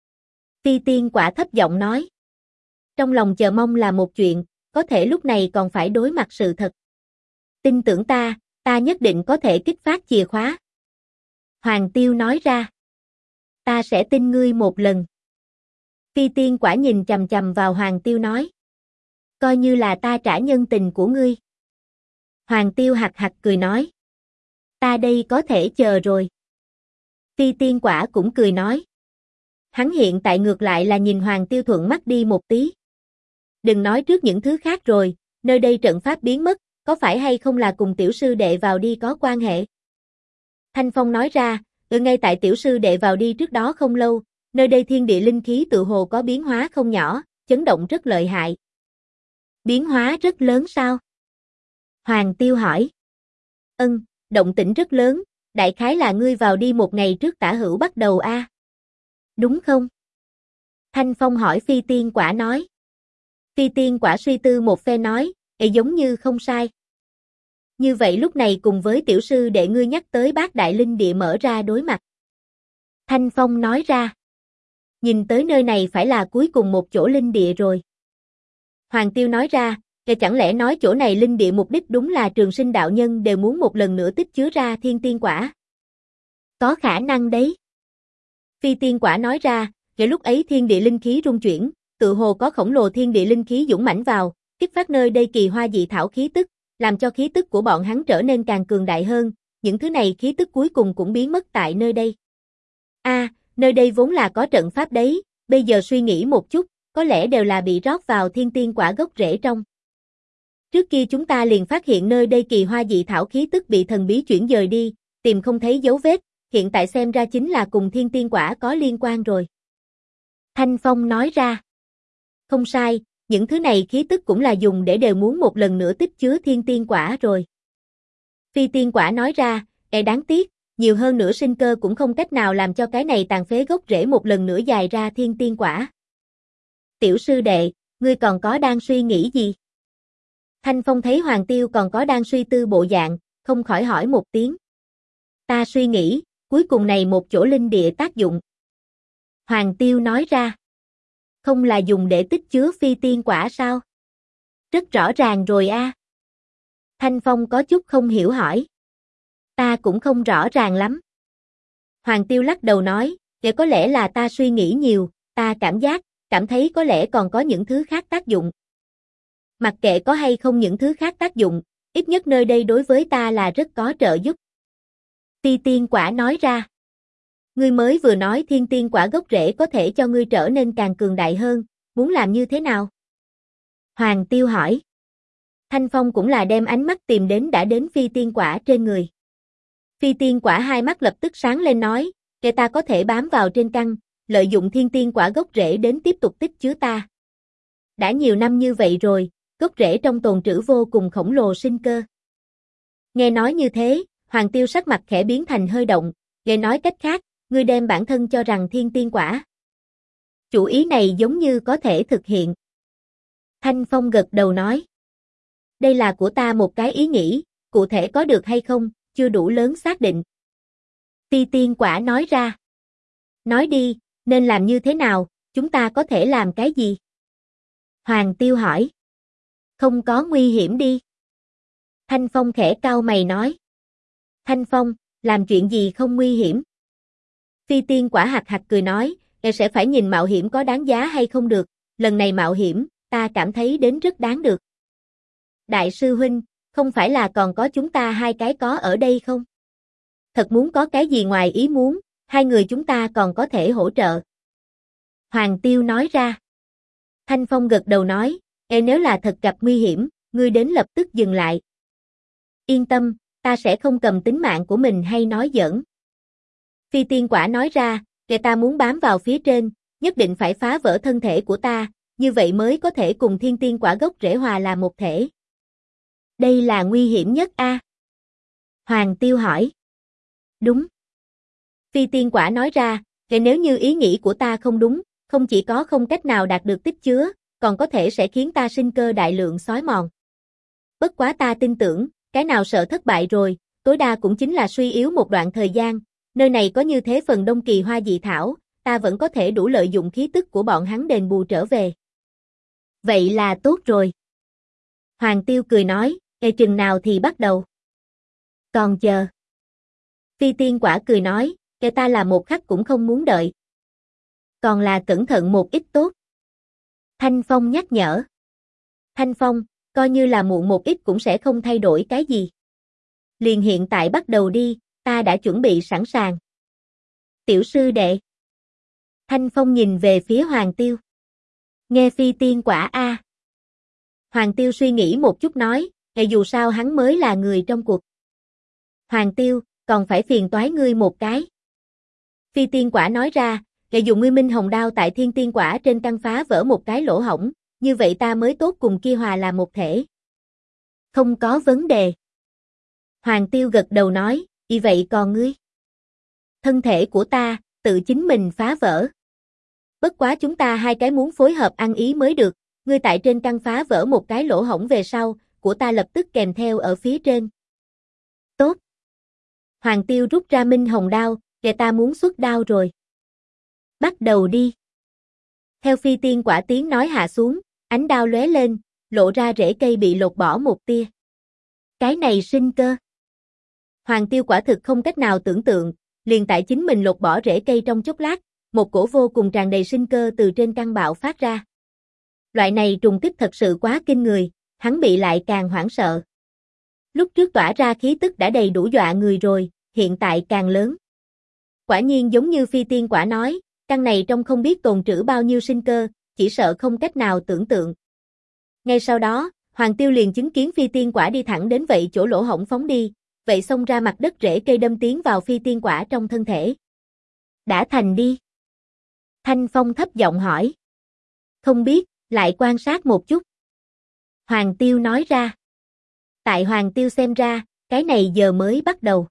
Phi tiên quả thấp giọng nói. Trong lòng chờ mong là một chuyện, có thể lúc này còn phải đối mặt sự thật. "Tin tưởng ta nhất định có thể kích phát chìa khóa." Hoàng Tiêu nói ra. "Ta sẽ tin ngươi một lần." Phi tiên quả nhìn chằm chằm vào Hoàng Tiêu nói. "Coi như là ta trả nhân tình của ngươi." Hoàng Tiêu hạc hạc cười nói. "Ta đây có thể chờ rồi." Phi tiên quả cũng cười nói. Hắn hiện tại ngược lại là nhìn Hoàng Tiêu thuận mắt đi một tí. Đừng nói trước những thứ khác rồi, nơi đây trận pháp biến mất, có phải hay không là cùng tiểu sư đệ vào đi có quan hệ? Thanh Phong nói ra, ngay tại tiểu sư đệ vào đi trước đó không lâu, nơi đây thiên địa linh khí tự hồ có biến hóa không nhỏ, chấn động rất lợi hại. Biến hóa rất lớn sao? Hoàng Tiêu hỏi. Động tĩnh rất lớn, đại khái là ngươi vào đi một ngày trước tả hữu bắt đầu a. Đúng không? Thanh Phong hỏi phi tiên quả nói. Phi tiên quả suy tư một phe nói, giống như không sai. Như vậy lúc này cùng với tiểu sư đệ ngươi nhắc tới bát đại linh địa mở ra đối mặt. Thanh Phong nói ra. Nhìn tới nơi này phải là cuối cùng một chỗ linh địa rồi. Hoàng Tiêu nói ra, chẳng lẽ nói chỗ này linh địa mục đích đúng là Trường Sinh đạo nhân đều muốn một lần nữa tích chứa ra thiên tiên quả? Có khả năng đấy. Phi tiên quả nói ra, lúc ấy thiên địa linh khí rung chuyển, tự hồ có khổng lồ thiên địa linh khí dũng mãnh vào, kích phát nơi đây kỳ hoa dị thảo khí tức, làm cho khí tức của bọn hắn trở nên càng cường đại hơn, những thứ này khí tức cuối cùng cũng biến mất tại nơi đây. Nơi đây vốn là có trận pháp đấy, bây giờ suy nghĩ một chút, có lẽ đều là bị rót vào thiên tiên quả gốc rễ trong. Trước kia chúng ta liền phát hiện nơi đây kỳ hoa dị thảo khí tức bị thần bí chuyển dời đi, tìm không thấy dấu vết, hiện tại xem ra chính là cùng thiên tiên quả có liên quan rồi. Thanh Phong nói ra. Không sai, những thứ này khí tức cũng là dùng để đều muốn một lần nữa tích chứa thiên tiên quả rồi. Phi tiên quả nói ra, đáng tiếc, nhiều hơn nữa sinh cơ cũng không cách nào làm cho cái này tàn phế gốc rễ một lần nữa dài ra thiên tiên quả. Tiểu sư đệ, ngươi còn có đang suy nghĩ gì? Thanh Phong thấy Hoàng Tiêu còn có đang suy tư bộ dạng, không khỏi hỏi một tiếng. Ta suy nghĩ, cuối cùng này một chỗ linh địa tác dụng. Hoàng Tiêu nói ra. Không là dùng để tích chứa phi tiên quả sao? Rất rõ ràng rồi a. Thanh Phong có chút không hiểu hỏi. Ta cũng không rõ ràng lắm. Hoàng Tiêu lắc đầu nói, có lẽ là ta suy nghĩ nhiều, ta cảm thấy có lẽ còn có những thứ khác tác dụng. Mặc kệ có hay không những thứ khác tác dụng, ít nhất nơi đây đối với ta là rất có trợ giúp. Phi tiên quả nói ra. Ngươi mới vừa nói thiên tiên quả gốc rễ có thể cho ngươi trở nên càng cường đại hơn, muốn làm như thế nào? Hoàng Tiêu hỏi. Thanh Phong cũng là đem ánh mắt tìm đến đã đến phi tiên quả trên người. Phi tiên quả hai mắt lập tức sáng lên nói, ta có thể bám vào trên căn, lợi dụng thiên tiên quả gốc rễ đến tiếp tục tích chứa ta. Đã nhiều năm như vậy rồi, gốc rễ trong tồn trữ vô cùng khổng lồ sinh cơ. Nghe nói như thế, Hoàng Tiêu sắc mặt khẽ biến thành hơi động, nghe nói cách khác, ngươi đem bản thân cho rằng thiên tiên quả. Chủ ý này giống như có thể thực hiện. Thanh Phong gật đầu nói. Đây là của ta một cái ý nghĩ, cụ thể có được hay không, chưa đủ lớn xác định. Phi tiên quả nói ra. Nói đi, nên làm như thế nào, chúng ta có thể làm cái gì? Hoàng Tiêu hỏi. Không có nguy hiểm đi. Thanh Phong khẽ cau mày nói. Thanh Phong, làm chuyện gì không nguy hiểm? Phi tiên quả hạc hạc cười nói, em sẽ phải nhìn mạo hiểm có đáng giá hay không được, lần này mạo hiểm, ta cảm thấy đến rất đáng được. Đại sư huynh, không phải là còn có chúng ta hai cái có ở đây không? Thật muốn có cái gì ngoài ý muốn, hai người chúng ta còn có thể hỗ trợ. Hoàng Tiêu nói ra. Thanh Phong gật đầu nói, nếu là thật gặp nguy hiểm, ngươi đến lập tức dừng lại. Yên tâm, ta sẽ không cầm tính mạng của mình hay nói giỡn. Phi tiên quả nói ra, ta muốn bám vào phía trên, nhất định phải phá vỡ thân thể của ta, như vậy mới có thể cùng thiên tiên quả gốc rễ hòa là một thể. Đây là nguy hiểm nhất a? Hoàng Tiêu hỏi. Đúng. Phi tiên quả nói ra, nếu như ý nghĩ của ta không đúng, không chỉ có không cách nào đạt được tích chứa, còn có thể sẽ khiến ta sinh cơ đại lượng xói mòn. Bất quá ta tin tưởng, cái nào sợ thất bại rồi, tối đa cũng chính là suy yếu một đoạn thời gian, nơi này có như thế phần đông kỳ hoa dị thảo, ta vẫn có thể đủ lợi dụng khí tức của bọn hắn đền bù trở về. Vậy là tốt rồi. Hoàng Tiêu cười nói, chừng nào thì bắt đầu? Còn chờ. Phi tiên quả cười nói, ta là một khắc cũng không muốn đợi. Còn là cẩn thận một ít tốt. Thanh Phong nhắc nhở. Thanh Phong, coi như là muộn một ít cũng sẽ không thay đổi cái gì. Liền hiện tại bắt đầu đi, ta đã chuẩn bị sẵn sàng. Tiểu sư đệ. Thanh Phong nhìn về phía Hoàng Tiêu. Nghe phi tiên quả a. Hoàng Tiêu suy nghĩ một chút nói, dù sao hắn mới là người trong cuộc. Hoàng Tiêu, còn phải phiền toái ngươi một cái. Phi tiên quả nói ra, dùng ngươi minh hồng đao tại thiên tiên quả trên căn phá vỡ một cái lỗ hổng, như vậy ta mới tốt cùng kia hòa là một thể. Không có vấn đề. Hoàng Tiêu gật đầu nói, vậy còn ngươi? Thân thể của ta, tự chính mình phá vỡ. Bất quá chúng ta hai cái muốn phối hợp ăn ý mới được, ngươi tại trên căn phá vỡ một cái lỗ hổng về sau, của ta lập tức kèm theo ở phía trên. Tốt. Hoàng Tiêu rút ra minh hồng đao, ta muốn xuất đao rồi. Bắt đầu đi. Theo phi tiên quả tiếng nói hạ xuống, ánh đao lóe lên, lộ ra rễ cây bị lột bỏ một tia. Cái này sinh cơ. Hoàng Tiêu quả thực không cách nào tưởng tượng, liền tại chính mình lột bỏ rễ cây trong chốc lát, một cổ vô cùng tràn đầy sinh cơ từ trên căn bạo phát ra. Loại này trùng kích thật sự quá kinh người, hắn bị lại càng hoảng sợ. Lúc trước tỏa ra khí tức đã đầy đủ dọa người rồi, hiện tại càng lớn. Quả nhiên giống như phi tiên quả nói, căn này trong không biết tồn trữ bao nhiêu sinh cơ, chỉ sợ không cách nào tưởng tượng. Ngay sau đó, Hoàng Tiêu liền chứng kiến phi tiên quả đi thẳng đến vậy chỗ lỗ hổng phóng đi, vậy xông ra mặt đất rễ cây đâm tiến vào phi tiên quả trong thân thể. Đã thành đi. Thanh Phong thấp giọng hỏi. Không biết, lại quan sát một chút. Hoàng Tiêu nói ra. Tại Hoàng Tiêu xem ra, cái này giờ mới bắt đầu.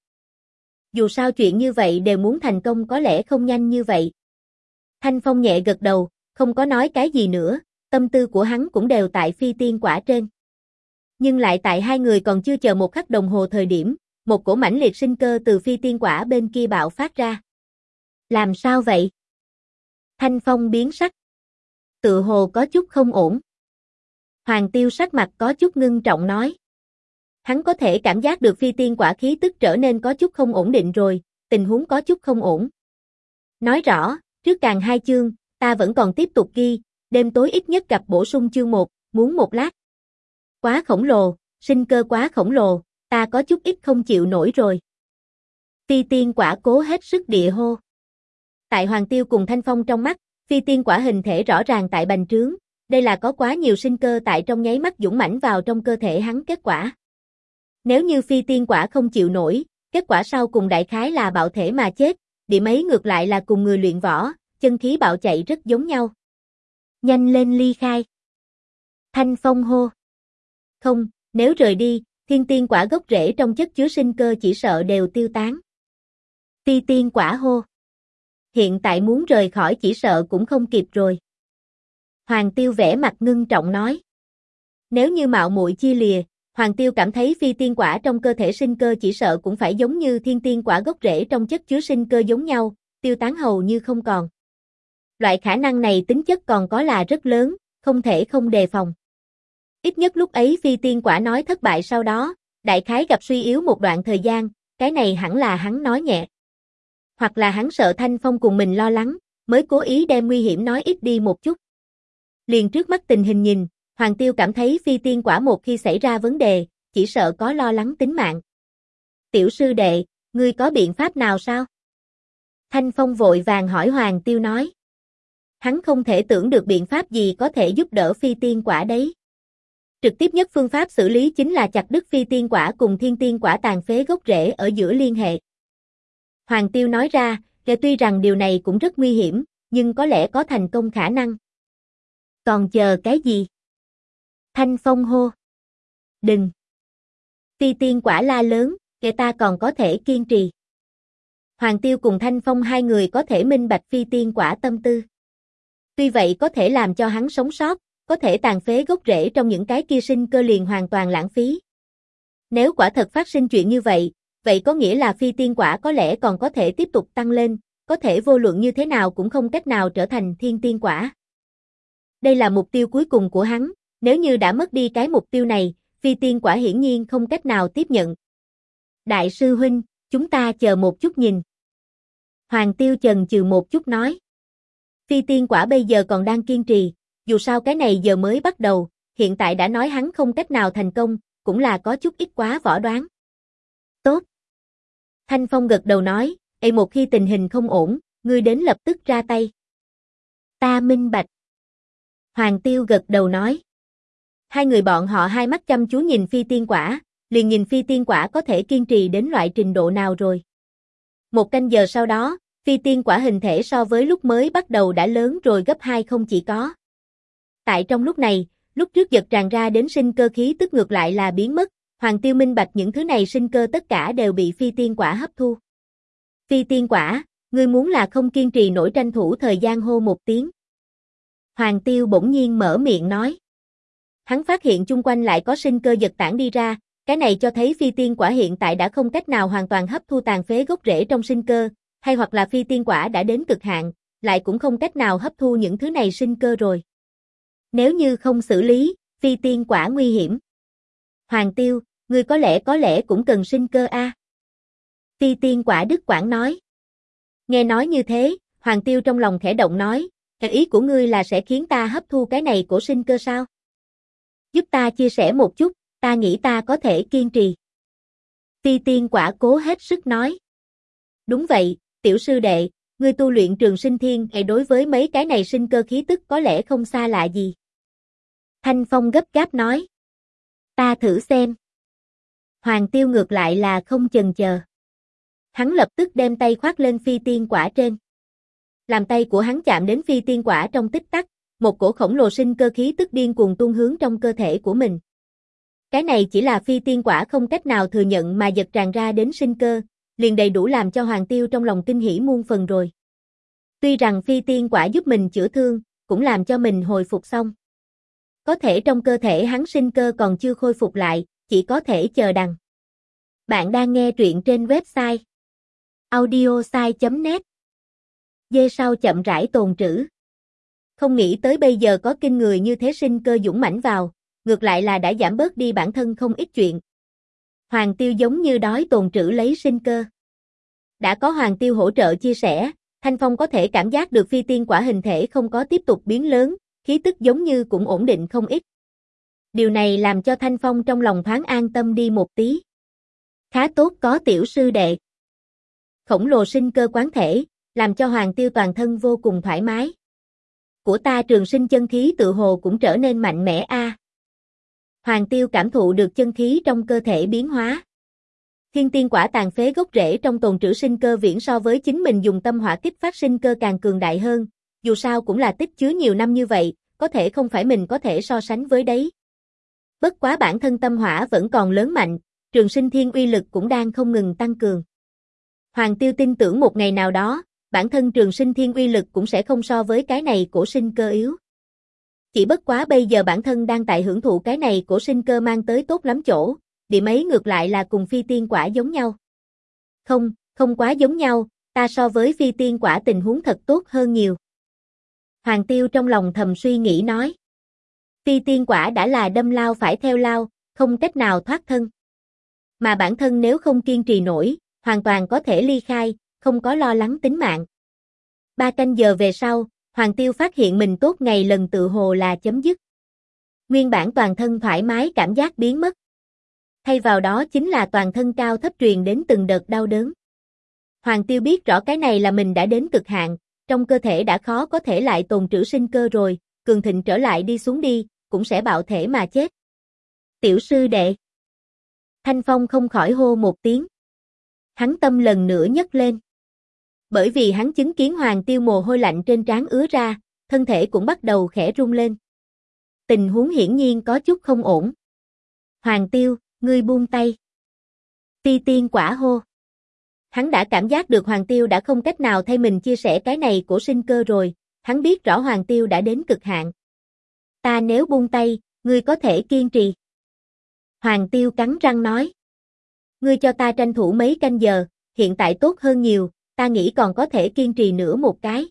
Dù sao chuyện như vậy đều muốn thành công có lẽ không nhanh như vậy. Thanh Phong nhẹ gật đầu, không có nói cái gì nữa, tâm tư của hắn cũng đều tại phi tiên quả trên. Nhưng lại tại hai người còn chưa chờ một khắc đồng hồ thời điểm, một cổ mãnh liệt sinh cơ từ phi tiên quả bên kia bạo phát ra. Làm sao vậy? Thanh Phong biến sắc. Tựa hồ có chút không ổn. Hoàng Tiêu sắc mặt có chút ngưng trọng nói. Hắn có thể cảm giác được phi tiên quả khí tức trở nên có chút không ổn định rồi, tình huống có chút không ổn. Nói rõ, trước càng hai chương, ta vẫn còn tiếp tục ghi, đêm tối ít nhất gặp bổ sung chương 1, muốn một lát. Quá khổng lồ, sinh cơ quá khổng lồ, ta có chút ít không chịu nổi rồi. Phi tiên quả cố hết sức địa hô. Tại Hoàng Tiêu cùng Thanh Phong trong mắt, phi tiên quả hình thể rõ ràng tại bành trướng, đây là có quá nhiều sinh cơ tại trong nháy mắt dũng mãnh vào trong cơ thể hắn kết quả. Nếu như phi tiên quả không chịu nổi, kết quả sau cùng đại khái là bạo thể mà chết, điểm ấy ngược lại là cùng người luyện võ, chân khí bạo chạy rất giống nhau. Nhanh lên ly khai. Thanh Phong hô. Không, nếu rời đi, thiên tiên quả gốc rễ trong chất chứa sinh cơ chỉ sợ đều tiêu tán. Phi tiên quả hô. Hiện tại muốn rời khỏi chỉ sợ cũng không kịp rồi. Hoàng Tiêu vẻ mặt ngưng trọng nói. Nếu như mạo muội chia lìa, Hoàng Tiêu cảm thấy phi tiên quả trong cơ thể sinh cơ chỉ sợ cũng phải giống như thiên tiên quả gốc rễ trong chất chứa sinh cơ giống nhau, tiêu tán hầu như không còn. Loại khả năng này tính chất còn có là rất lớn, không thể không đề phòng. Ít nhất lúc ấy phi tiên quả nói thất bại sau đó, đại khái gặp suy yếu một đoạn thời gian, cái này hẳn là hắn nói nhẹ. Hoặc là hắn sợ Thanh Phong cùng mình lo lắng, mới cố ý đem nguy hiểm nói ít đi một chút. Liền trước mắt tình hình nhìn, Hoàng Tiêu cảm thấy phi tiên quả một khi xảy ra vấn đề, chỉ sợ có lo lắng tính mạng. Tiểu sư đệ, ngươi có biện pháp nào sao? Thanh Phong vội vàng hỏi Hoàng Tiêu nói. Hắn không thể tưởng được biện pháp gì có thể giúp đỡ phi tiên quả đấy. Trực tiếp nhất phương pháp xử lý chính là chặt đứt phi tiên quả cùng thiên tiên quả tàn phế gốc rễ ở giữa liên hệ. Hoàng Tiêu nói ra, tuy rằng điều này cũng rất nguy hiểm, nhưng có lẽ có thành công khả năng. Còn chờ cái gì? Thanh Phong hô. Đừng. Phi tiên quả la lớn, ta còn có thể kiên trì. Hoàng Tiêu cùng Thanh Phong hai người có thể minh bạch phi tiên quả tâm tư. Tuy vậy có thể làm cho hắn sống sót, có thể tàn phế gốc rễ trong những cái kia sinh cơ liền hoàn toàn lãng phí. Nếu quả thật phát sinh chuyện như vậy, vậy có nghĩa là phi tiên quả có lẽ còn có thể tiếp tục tăng lên, có thể vô luận như thế nào cũng không cách nào trở thành thiên tiên quả. Đây là mục tiêu cuối cùng của hắn, nếu như đã mất đi cái mục tiêu này, phi tiên quả hiển nhiên không cách nào tiếp nhận. Đại sư huynh, chúng ta chờ một chút nhìn. Hoàng Tiêu chần chừ một chút nói. Phi tiên quả bây giờ còn đang kiên trì, dù sao cái này giờ mới bắt đầu, hiện tại đã nói hắn không cách nào thành công, cũng là có chút ít quá võ đoán. Tốt. Thanh Phong gật đầu nói, một khi tình hình không ổn, ngươi đến lập tức ra tay. Ta minh bạch. Hoàng Tiêu gật đầu nói. Hai người bọn họ hai mắt chăm chú nhìn phi tiên quả, liền nhìn phi tiên quả có thể kiên trì đến loại trình độ nào rồi. Một canh giờ sau đó, phi tiên quả hình thể so với lúc mới bắt đầu đã lớn rồi gấp 2 không chỉ có. Tại trong lúc này, lúc trước giật tràn ra đến sinh cơ khí tức ngược lại là biến mất, Hoàng Tiêu minh bạch những thứ này sinh cơ tất cả đều bị phi tiên quả hấp thu. Phi tiên quả, ngươi muốn là không kiên trì nổi tranh thủ thời gian hô một tiếng. Hoàng Tiêu bỗng nhiên mở miệng nói. Hắn phát hiện chung quanh lại có sinh cơ giật tản đi ra, cái này cho thấy phi tiên quả hiện tại đã không cách nào hoàn toàn hấp thu tàn phế gốc rễ trong sinh cơ, hay hoặc là phi tiên quả đã đến cực hạn, lại cũng không cách nào hấp thu những thứ này sinh cơ rồi. Nếu như không xử lý, phi tiên quả nguy hiểm. Hoàng Tiêu, ngươi có lẽ cũng cần sinh cơ a. Phi tiên quả đứt quãng nói. Nghe nói như thế, Hoàng Tiêu trong lòng khẽ động nói, ý của ngươi là sẽ khiến ta hấp thu cái này của sinh cơ sao? Giúp ta chia sẻ một chút, ta nghĩ ta có thể kiên trì. Phi tiên quả cố hết sức nói. Đúng vậy, tiểu sư đệ, ngươi tu luyện trường sinh thiên đối với mấy cái này sinh cơ khí tức có lẽ không xa lạ gì. Thanh Phong gấp gáp nói. Ta thử xem. Hoàng Tiêu ngược lại là không chần chờ. Hắn lập tức đem tay khoác lên phi tiên quả trên. Làm tay của hắn chạm đến phi tiên quả trong tích tắc, một cổ khổng lồ sinh cơ khí tức điên cuồng tuôn hướng trong cơ thể của mình. Cái này chỉ là phi tiên quả không cách nào thừa nhận mà giật tràn ra đến sinh cơ, liền đầy đủ làm cho Hoàng Tiêu trong lòng kinh hỉ muôn phần rồi. Tuy rằng phi tiên quả giúp mình chữa thương, cũng làm cho mình hồi phục xong. Có thể trong cơ thể hắn sinh cơ còn chưa khôi phục lại, chỉ có thể chờ đằng. Bạn đang nghe truyện trên website audiosai.net. Dê sau chậm rãi tồn trữ. Không nghĩ tới bây giờ có kinh người như thế sinh cơ dũng mãnh vào, ngược lại là đã giảm bớt đi bản thân không ít chuyện. Hoàng Tiêu giống như đói tồn trữ lấy sinh cơ. Đã có Hoàng Tiêu hỗ trợ chia sẻ, Thanh Phong có thể cảm giác được phi tiên quả hình thể không có tiếp tục biến lớn, khí tức giống như cũng ổn định không ít. Điều này làm cho Thanh Phong trong lòng thoáng an tâm đi một tí. Khá tốt có tiểu sư đệ. Khổng lồ sinh cơ quán thể, làm cho Hoàng Tiêu toàn thân vô cùng thoải mái. Của ta trường sinh chân khí tự hồ cũng trở nên mạnh mẽ a. Hoàng Tiêu cảm thụ được chân khí trong cơ thể biến hóa. Thiên tiên quả tàn phế gốc rễ trong tồn trữ sinh cơ viễn so với chính mình dùng tâm hỏa kích phát sinh cơ càng cường đại hơn, dù sao cũng là tích chứa nhiều năm như vậy, có thể không phải mình có thể so sánh với đấy. Bất quá bản thân tâm hỏa vẫn còn lớn mạnh, trường sinh thiên uy lực cũng đang không ngừng tăng cường. Hoàng Tiêu tin tưởng một ngày nào đó, bản thân trường sinh thiên uy lực cũng sẽ không so với cái này cổ sinh cơ yếu. Chỉ bất quá bây giờ bản thân đang tại hưởng thụ cái này cổ sinh cơ mang tới tốt lắm chỗ, điểm ấy ngược lại là cùng phi tiên quả giống nhau. Không quá giống nhau, ta so với phi tiên quả tình huống thật tốt hơn nhiều. Hoàng Tiêu trong lòng thầm suy nghĩ nói. Phi tiên quả đã là đâm lao phải theo lao, không cách nào thoát thân. Mà bản thân nếu không kiên trì nổi, hoàn toàn có thể ly khai, không có lo lắng tính mạng. 3 canh giờ về sau, Hoàng Tiêu phát hiện mình tốt ngày lần tự hồ là chấm dứt. Nguyên bản toàn thân thoải mái cảm giác biến mất. Thay vào đó chính là toàn thân cao thấp truyền đến từng đợt đau đớn. Hoàng Tiêu biết rõ cái này là mình đã đến cực hạn, trong cơ thể đã khó có thể lại tồn trữ sinh cơ rồi, cường thịnh trở lại đi xuống đi, cũng sẽ bạo thể mà chết. Tiểu sư đệ. Thanh Phong không khỏi hô một tiếng. Hắn tâm lần nữa nhấc lên. Bởi vì hắn chứng kiến Hoàng Tiêu mồ hôi lạnh trên trán ứa ra, thân thể cũng bắt đầu khẽ rung lên. Tình huống hiển nhiên có chút không ổn. Hoàng Tiêu, ngươi buông tay. Phi tiên quả hô. Hắn đã cảm giác được Hoàng Tiêu đã không cách nào thay mình chia sẻ cái này của sinh cơ rồi, hắn biết rõ Hoàng Tiêu đã đến cực hạn. Ta nếu buông tay, ngươi có thể kiên trì. Hoàng Tiêu cắn răng nói. Ngươi cho ta tranh thủ mấy canh giờ, hiện tại tốt hơn nhiều, ta nghĩ còn có thể kiên trì nữa một cái.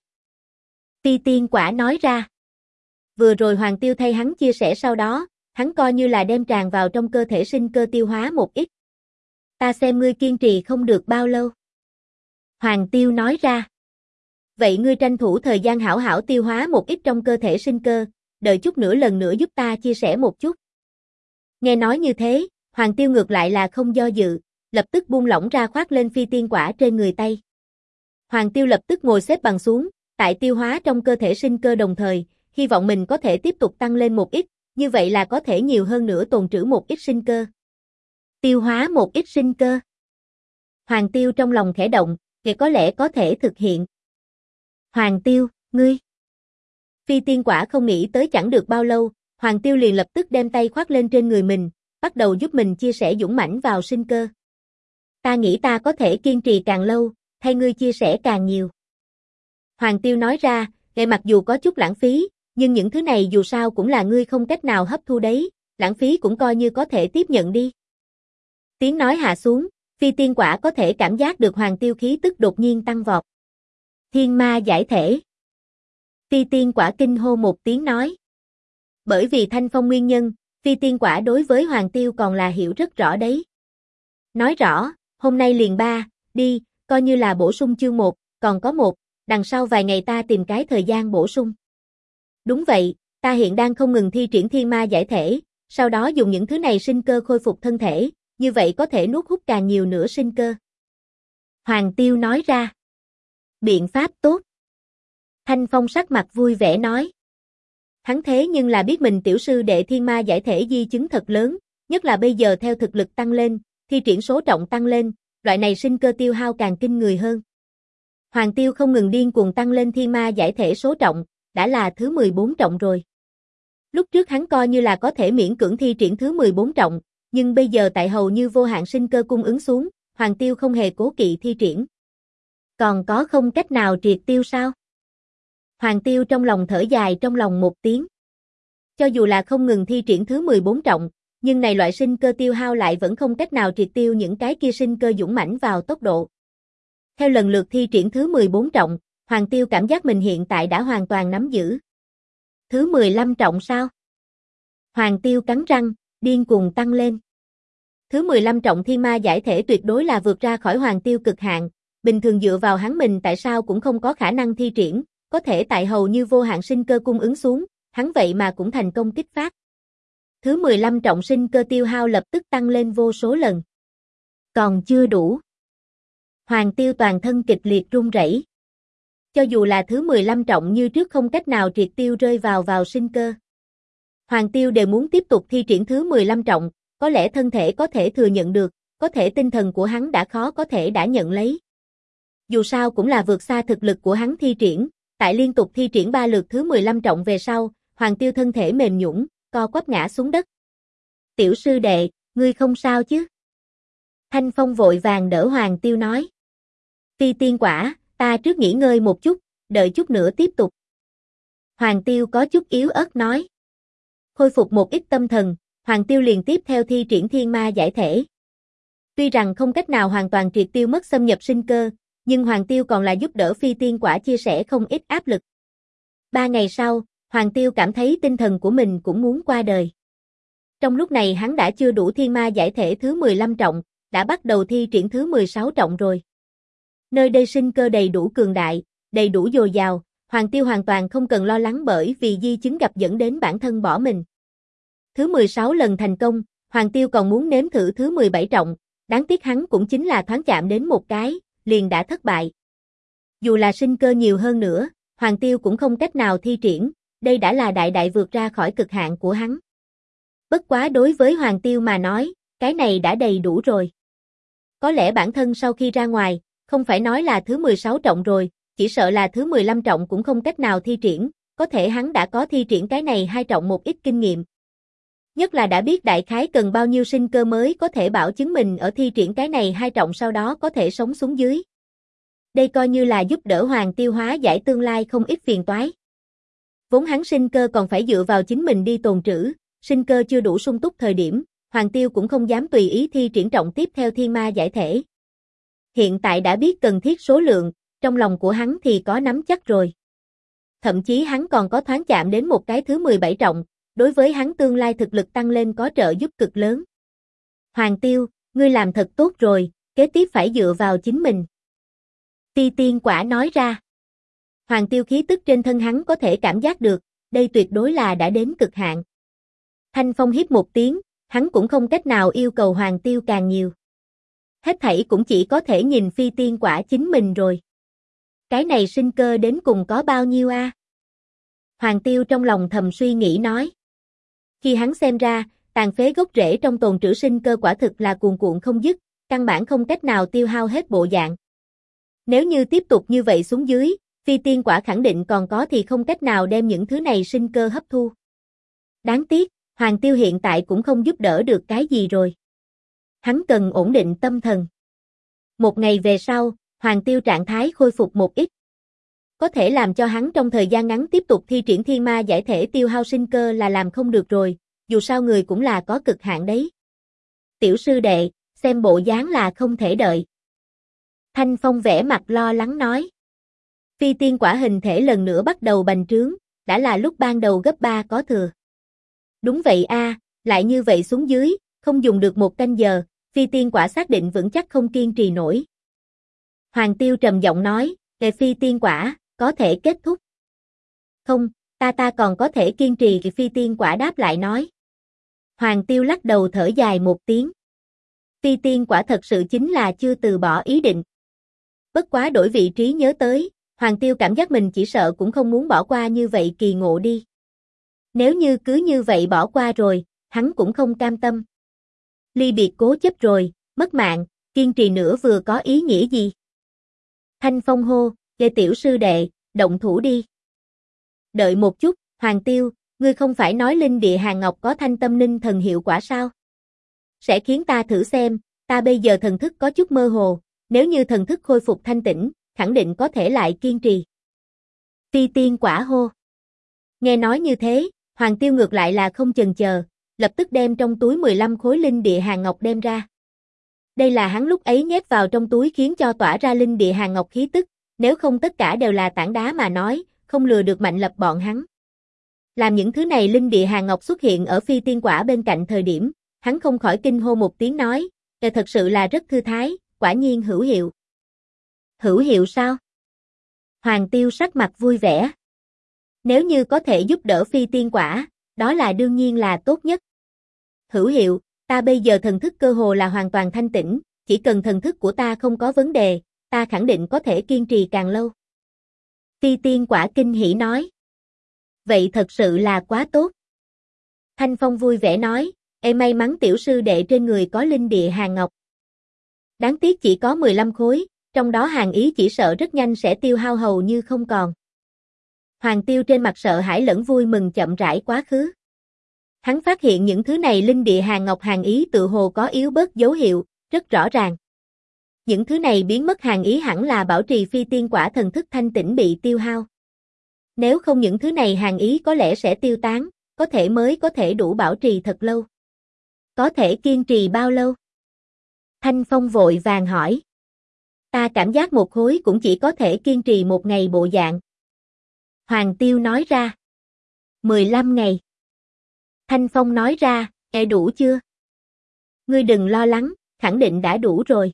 Phi tiên quả nói ra. Vừa rồi Hoàng Tiêu thay hắn chia sẻ sau đó, hắn coi như là đem tràn vào trong cơ thể sinh cơ tiêu hóa một ít. Ta xem ngươi kiên trì không được bao lâu. Hoàng Tiêu nói ra. Vậy ngươi tranh thủ thời gian hảo hảo tiêu hóa một ít trong cơ thể sinh cơ, đợi chút nữa lần nữa giúp ta chia sẻ một chút. Nghe nói như thế, Hoàng Tiêu ngược lại là không do dự, lập tức buông lỏng ra khoác lên phi tiên quả trên người tay. Hoàng Tiêu lập tức ngồi xếp bằng xuống, tại tiêu hóa trong cơ thể sinh cơ đồng thời, hy vọng mình có thể tiếp tục tăng lên một ít, như vậy là có thể nhiều hơn nữa tồn trữ một ít sinh cơ. Tiêu hóa một ít sinh cơ. Hoàng Tiêu trong lòng khẽ động, thì có lẽ có thể thực hiện. Hoàng Tiêu, ngươi. Phi tiên quả không nghĩ tới chẳng được bao lâu, Hoàng Tiêu liền lập tức đem tay khoác lên trên người mình, bắt đầu giúp mình chia sẻ dũng mãnh vào sinh cơ. Ta nghĩ ta có thể kiên trì càng lâu, thay ngươi chia sẻ càng nhiều. Hoàng Tiêu nói ra, về mặc dù có chút lãng phí, nhưng những thứ này dù sao cũng là ngươi không cách nào hấp thu đấy, lãng phí cũng coi như có thể tiếp nhận đi. Tiếng nói hạ xuống, phi tiên quả có thể cảm giác được Hoàng Tiêu khí tức đột nhiên tăng vọt. Thiên ma giải thể. Phi tiên quả kinh hô một tiếng nói. Bởi vì Thanh Phong nguyên nhân, phi tiên quả đối với Hoàng Tiêu còn là hiểu rất rõ đấy. Nói rõ, hôm nay liền 3, đi, coi như là bổ sung chương 1, còn có 1, đằng sau vài ngày ta tìm cái thời gian bổ sung. Đúng vậy, ta hiện đang không ngừng thi triển thiên ma giải thể, sau đó dùng những thứ này sinh cơ khôi phục thân thể, như vậy có thể nuốt hút càng nhiều nữa sinh cơ. Hoàng Tiêu nói ra. Biện pháp tốt. Thanh Phong sắc mặt vui vẻ nói. Hắn thế nhưng là biết mình tiểu sư đệ thiên ma giải thể di chứng thật lớn, nhất là bây giờ theo thực lực tăng lên, thi triển số trọng tăng lên, loại này sinh cơ tiêu hao càng kinh người hơn. Hoàng Tiêu không ngừng điên cuồng tăng lên thiên ma giải thể số trọng, đã là thứ 14 trọng rồi. Lúc trước hắn coi như là có thể miễn cưỡng thi triển thứ 14 trọng, nhưng bây giờ tại hầu như vô hạn sinh cơ cung ứng xuống, Hoàng Tiêu không hề cố kỵ thi triển. Còn có không cách nào triệt tiêu sao? Hoàng Tiêu trong lòng thở dài trong lòng một tiếng. Cho dù là không ngừng thi triển thứ 14 trọng, nhưng này loại sinh cơ tiêu hao lại vẫn không cách nào triệt tiêu những cái kia sinh cơ dũng mãnh vào tốc độ. Theo lần lượt thi triển thứ 14 trọng, Hoàng Tiêu cảm giác mình hiện tại đã hoàn toàn nắm giữ. Thứ 15 trọng sao? Hoàng Tiêu cắn răng, điên cuồng tăng lên. Thứ 15 trọng thiên ma giải thể tuyệt đối là vượt ra khỏi Hoàng Tiêu cực hạn, bình thường dựa vào hắn mình tại sao cũng không có khả năng thi triển, có thể tại hầu như vô hạn sinh cơ cung ứng xuống, hắn vậy mà cũng thành công kích phát. Thứ 15 trọng sinh cơ tiêu hao lập tức tăng lên vô số lần. Còn chưa đủ. Hoàng Tiêu toàn thân kịch liệt run rẩy. Cho dù là thứ 15 trọng như trước không cách nào triệt tiêu rơi vào sinh cơ. Hoàng Tiêu đều muốn tiếp tục thi triển thứ 15 trọng, có lẽ thân thể có thể thừa nhận được, có thể tinh thần của hắn đã khó có thể đã nhận lấy. Dù sao cũng là vượt xa thực lực của hắn thi triển, tại liên tục thi triển 3 lượt thứ 15 trọng về sau, Hoàng Tiêu thân thể mềm nhũn, co quắp ngã xuống đất. Tiểu sư đệ, ngươi không sao chứ? Thanh Phong vội vàng đỡ Hoàng Tiêu nói. Phi tiên quả, ta trước nghỉ ngơi một chút, đợi chút nữa tiếp tục. Hoàng Tiêu có chút yếu ớt nói. Khôi phục một ít tâm thần, Hoàng Tiêu liền tiếp theo thi triển thiên ma giải thể. Tuy rằng không cách nào hoàn toàn triệt tiêu mất xâm nhập sinh cơ, nhưng Hoàng Tiêu còn là giúp đỡ phi tiên quả chia sẻ không ít áp lực. 3 ngày sau, Hoàng Tiêu cảm thấy tinh thần của mình cũng muốn qua đời. Trong lúc này hắn đã chưa đủ thiên ma giải thể thứ 15 trọng, đã bắt đầu thi triển thứ 16 trọng rồi. Nơi đây sinh cơ đầy đủ cường đại, đầy đủ dồi dào, Hoàng Tiêu hoàn toàn không cần lo lắng bởi vì di chứng gặp dẫn đến bản thân bỏ mình. Thứ 16 lần thành công, Hoàng Tiêu còn muốn nếm thử thứ 17 trọng, đáng tiếc hắn cũng chính là thoáng chạm đến một cái, liền đã thất bại. Dù là sinh cơ nhiều hơn nữa, Hoàng Tiêu cũng không cách nào thi triển, đây đã là đại vượt ra khỏi cực hạn của hắn. Bất quá đối với Hoàng Tiêu mà nói, cái này đã đầy đủ rồi. Có lẽ bản thân sau khi ra ngoài, không phải nói là thứ 16 trọng rồi, chỉ sợ là thứ 15 trọng cũng không cách nào thi triển, có thể hắn đã có thi triển cái này 2 trọng một ít kinh nghiệm. Nhất là đã biết đại khái cần bao nhiêu sinh cơ mới có thể bảo chứng mình ở thi triển cái này 2 trọng sau đó có thể sống xuống dưới. Đây coi như là giúp đỡ Hoàng Tiêu hóa giải tương lai không ít phiền toái. Vốn hắn sinh cơ còn phải dựa vào chính mình đi tồn trữ, sinh cơ chưa đủ sung túc thời điểm, Hoàng Tiêu cũng không dám tùy ý thi triển trọng tiếp theo thiên ma giải thể. Hiện tại đã biết cần thiết số lượng, trong lòng của hắn thì có nắm chắc rồi. Thậm chí hắn còn có thoáng chạm đến một cái thứ 17 trọng, đối với hắn tương lai thực lực tăng lên có trợ giúp cực lớn. Hoàng Tiêu, ngươi làm thật tốt rồi, kế tiếp phải dựa vào chính mình. Ti tiên quả nói ra. Hoàng Tiêu khí tức trên thân hắn có thể cảm giác được, đây tuyệt đối là đã đến cực hạn. Thanh Phong hít một tiếng, hắn cũng không cách nào yêu cầu Hoàng Tiêu càng nhiều. Hết thảy cũng chỉ có thể nhìn phi tiên quả chính mình rồi. Cái này sinh cơ đến cùng có bao nhiêu a? Hoàng Tiêu trong lòng thầm suy nghĩ nói. Khi hắn xem ra, tàn phế gốc rễ trong tồn trữ sinh cơ quả thực là cuồn cuộn không dứt, căn bản không cách nào tiêu hao hết bộ dạng. Nếu như tiếp tục như vậy xuống dưới, phi tiên quả khẳng định còn có thì không cách nào đem những thứ này sinh cơ hấp thu. Đáng tiếc, Hoàng Tiêu hiện tại cũng không giúp đỡ được cái gì rồi. Hắn cần ổn định tâm thần. Một ngày về sau, Hoàng Tiêu trạng thái khôi phục một ít. Có thể làm cho hắn trong thời gian ngắn tiếp tục thi triển thiên ma giải thể tiêu hao sinh cơ là làm không được rồi, dù sao người cũng là có cực hạn đấy. Tiểu sư đệ, xem bộ dáng là không thể đợi. Thanh Phong vẻ mặt lo lắng nói. Phi tiên quả hình thể lần nữa bắt đầu bành trướng, đã là lúc ban đầu gấp 3 có thừa. Đúng vậy a, lại như vậy xuống dưới, không dùng được 1 canh giờ, phi tiên quả xác định vững chắc không kiên trì nổi. Hoàng Tiêu trầm giọng nói, về phi tiên quả, có thể kết thúc. Không, ta còn có thể kiên trì. Phi tiên quả đáp lại nói. Hoàng Tiêu lắc đầu thở dài một tiếng. Phi tiên quả thật sự chính là chưa từ bỏ ý định. Bất quá đổi vị trí nhớ tới, Hoàng Tiêu cảm giác mình chỉ sợ cũng không muốn bỏ qua như vậy kỳ ngộ đi. Nếu như cứ như vậy bỏ qua rồi, hắn cũng không cam tâm. Ly biệt cố chấp rồi, mất mạng, kiên trì nữa vừa có ý nghĩa gì? Thanh Phong hô, Lê tiểu sư đệ, động thủ đi. Đợi một chút, Hoàng Tiêu, ngươi không phải nói linh địa hàng ngọc có thanh tâm ninh thần hiệu quả sao? Sẽ khiến ta thử xem, ta bây giờ thần thức có chút mơ hồ, nếu như thần thức khôi phục thanh tĩnh, khẳng định có thể lại kiên trì. Phi tiên quả hô. Nghe nói như thế, Hoàng Tiêu ngược lại là không chần chờ, lập tức đem trong túi 15 khối linh địa hàng ngọc đem ra. Đây là hắn lúc ấy nhét vào trong túi khiến cho tỏa ra linh địa hàng ngọc khí tức, nếu không tất cả đều là tảng đá mà nói, không lừa được Mạnh Lập bọn hắn. Làm những thứ này linh địa hàng ngọc xuất hiện ở phi tiên quả bên cạnh thời điểm, hắn không khỏi kinh hô một tiếng nói, thật sự là rất thư thái, quả nhiên hữu hiệu. Hữu hiệu sao? Hoàng Tiêu sắc mặt vui vẻ. Nếu như có thể giúp đỡ phi tiên quả, đó là đương nhiên là tốt nhất. Hữu hiệu, ta bây giờ thần thức cơ hồ là hoàn toàn thanh tĩnh, chỉ cần thần thức của ta không có vấn đề, ta khẳng định có thể kiên trì càng lâu. Phi tiên quả kinh hỉ nói. Vậy thật sự là quá tốt. Thanh Phong vui vẻ nói, may mắn tiểu sư đệ trên người có linh địa hàng ngọc. Đáng tiếc chỉ có 15 khối, trong đó hàng ý chỉ sợ rất nhanh sẽ tiêu hao hầu như không còn. Hoàng Tiêu trên mặt sợ hãi lẫn vui mừng chậm rãi quá khứ. Hắn phát hiện những thứ này linh địa hàng ngọc hàng ý tự hồ có yếu bớt dấu hiệu, rất rõ ràng. Những thứ này biến mất hàng ý hẳn là bảo trì phi tiên quả thần thức thanh tĩnh bị tiêu hao. Nếu không những thứ này hàng ý có lẽ sẽ tiêu tán, có thể mới có thể đủ bảo trì thật lâu. Có thể kiên trì bao lâu? Thanh Phong vội vàng hỏi. Ta cảm giác một khối cũng chỉ có thể kiên trì một ngày bộ dạng. Hoàng Tiêu nói ra. 15 ngày. Thanh Phong nói ra, đủ chưa? Ngươi đừng lo lắng, khẳng định đã đủ rồi.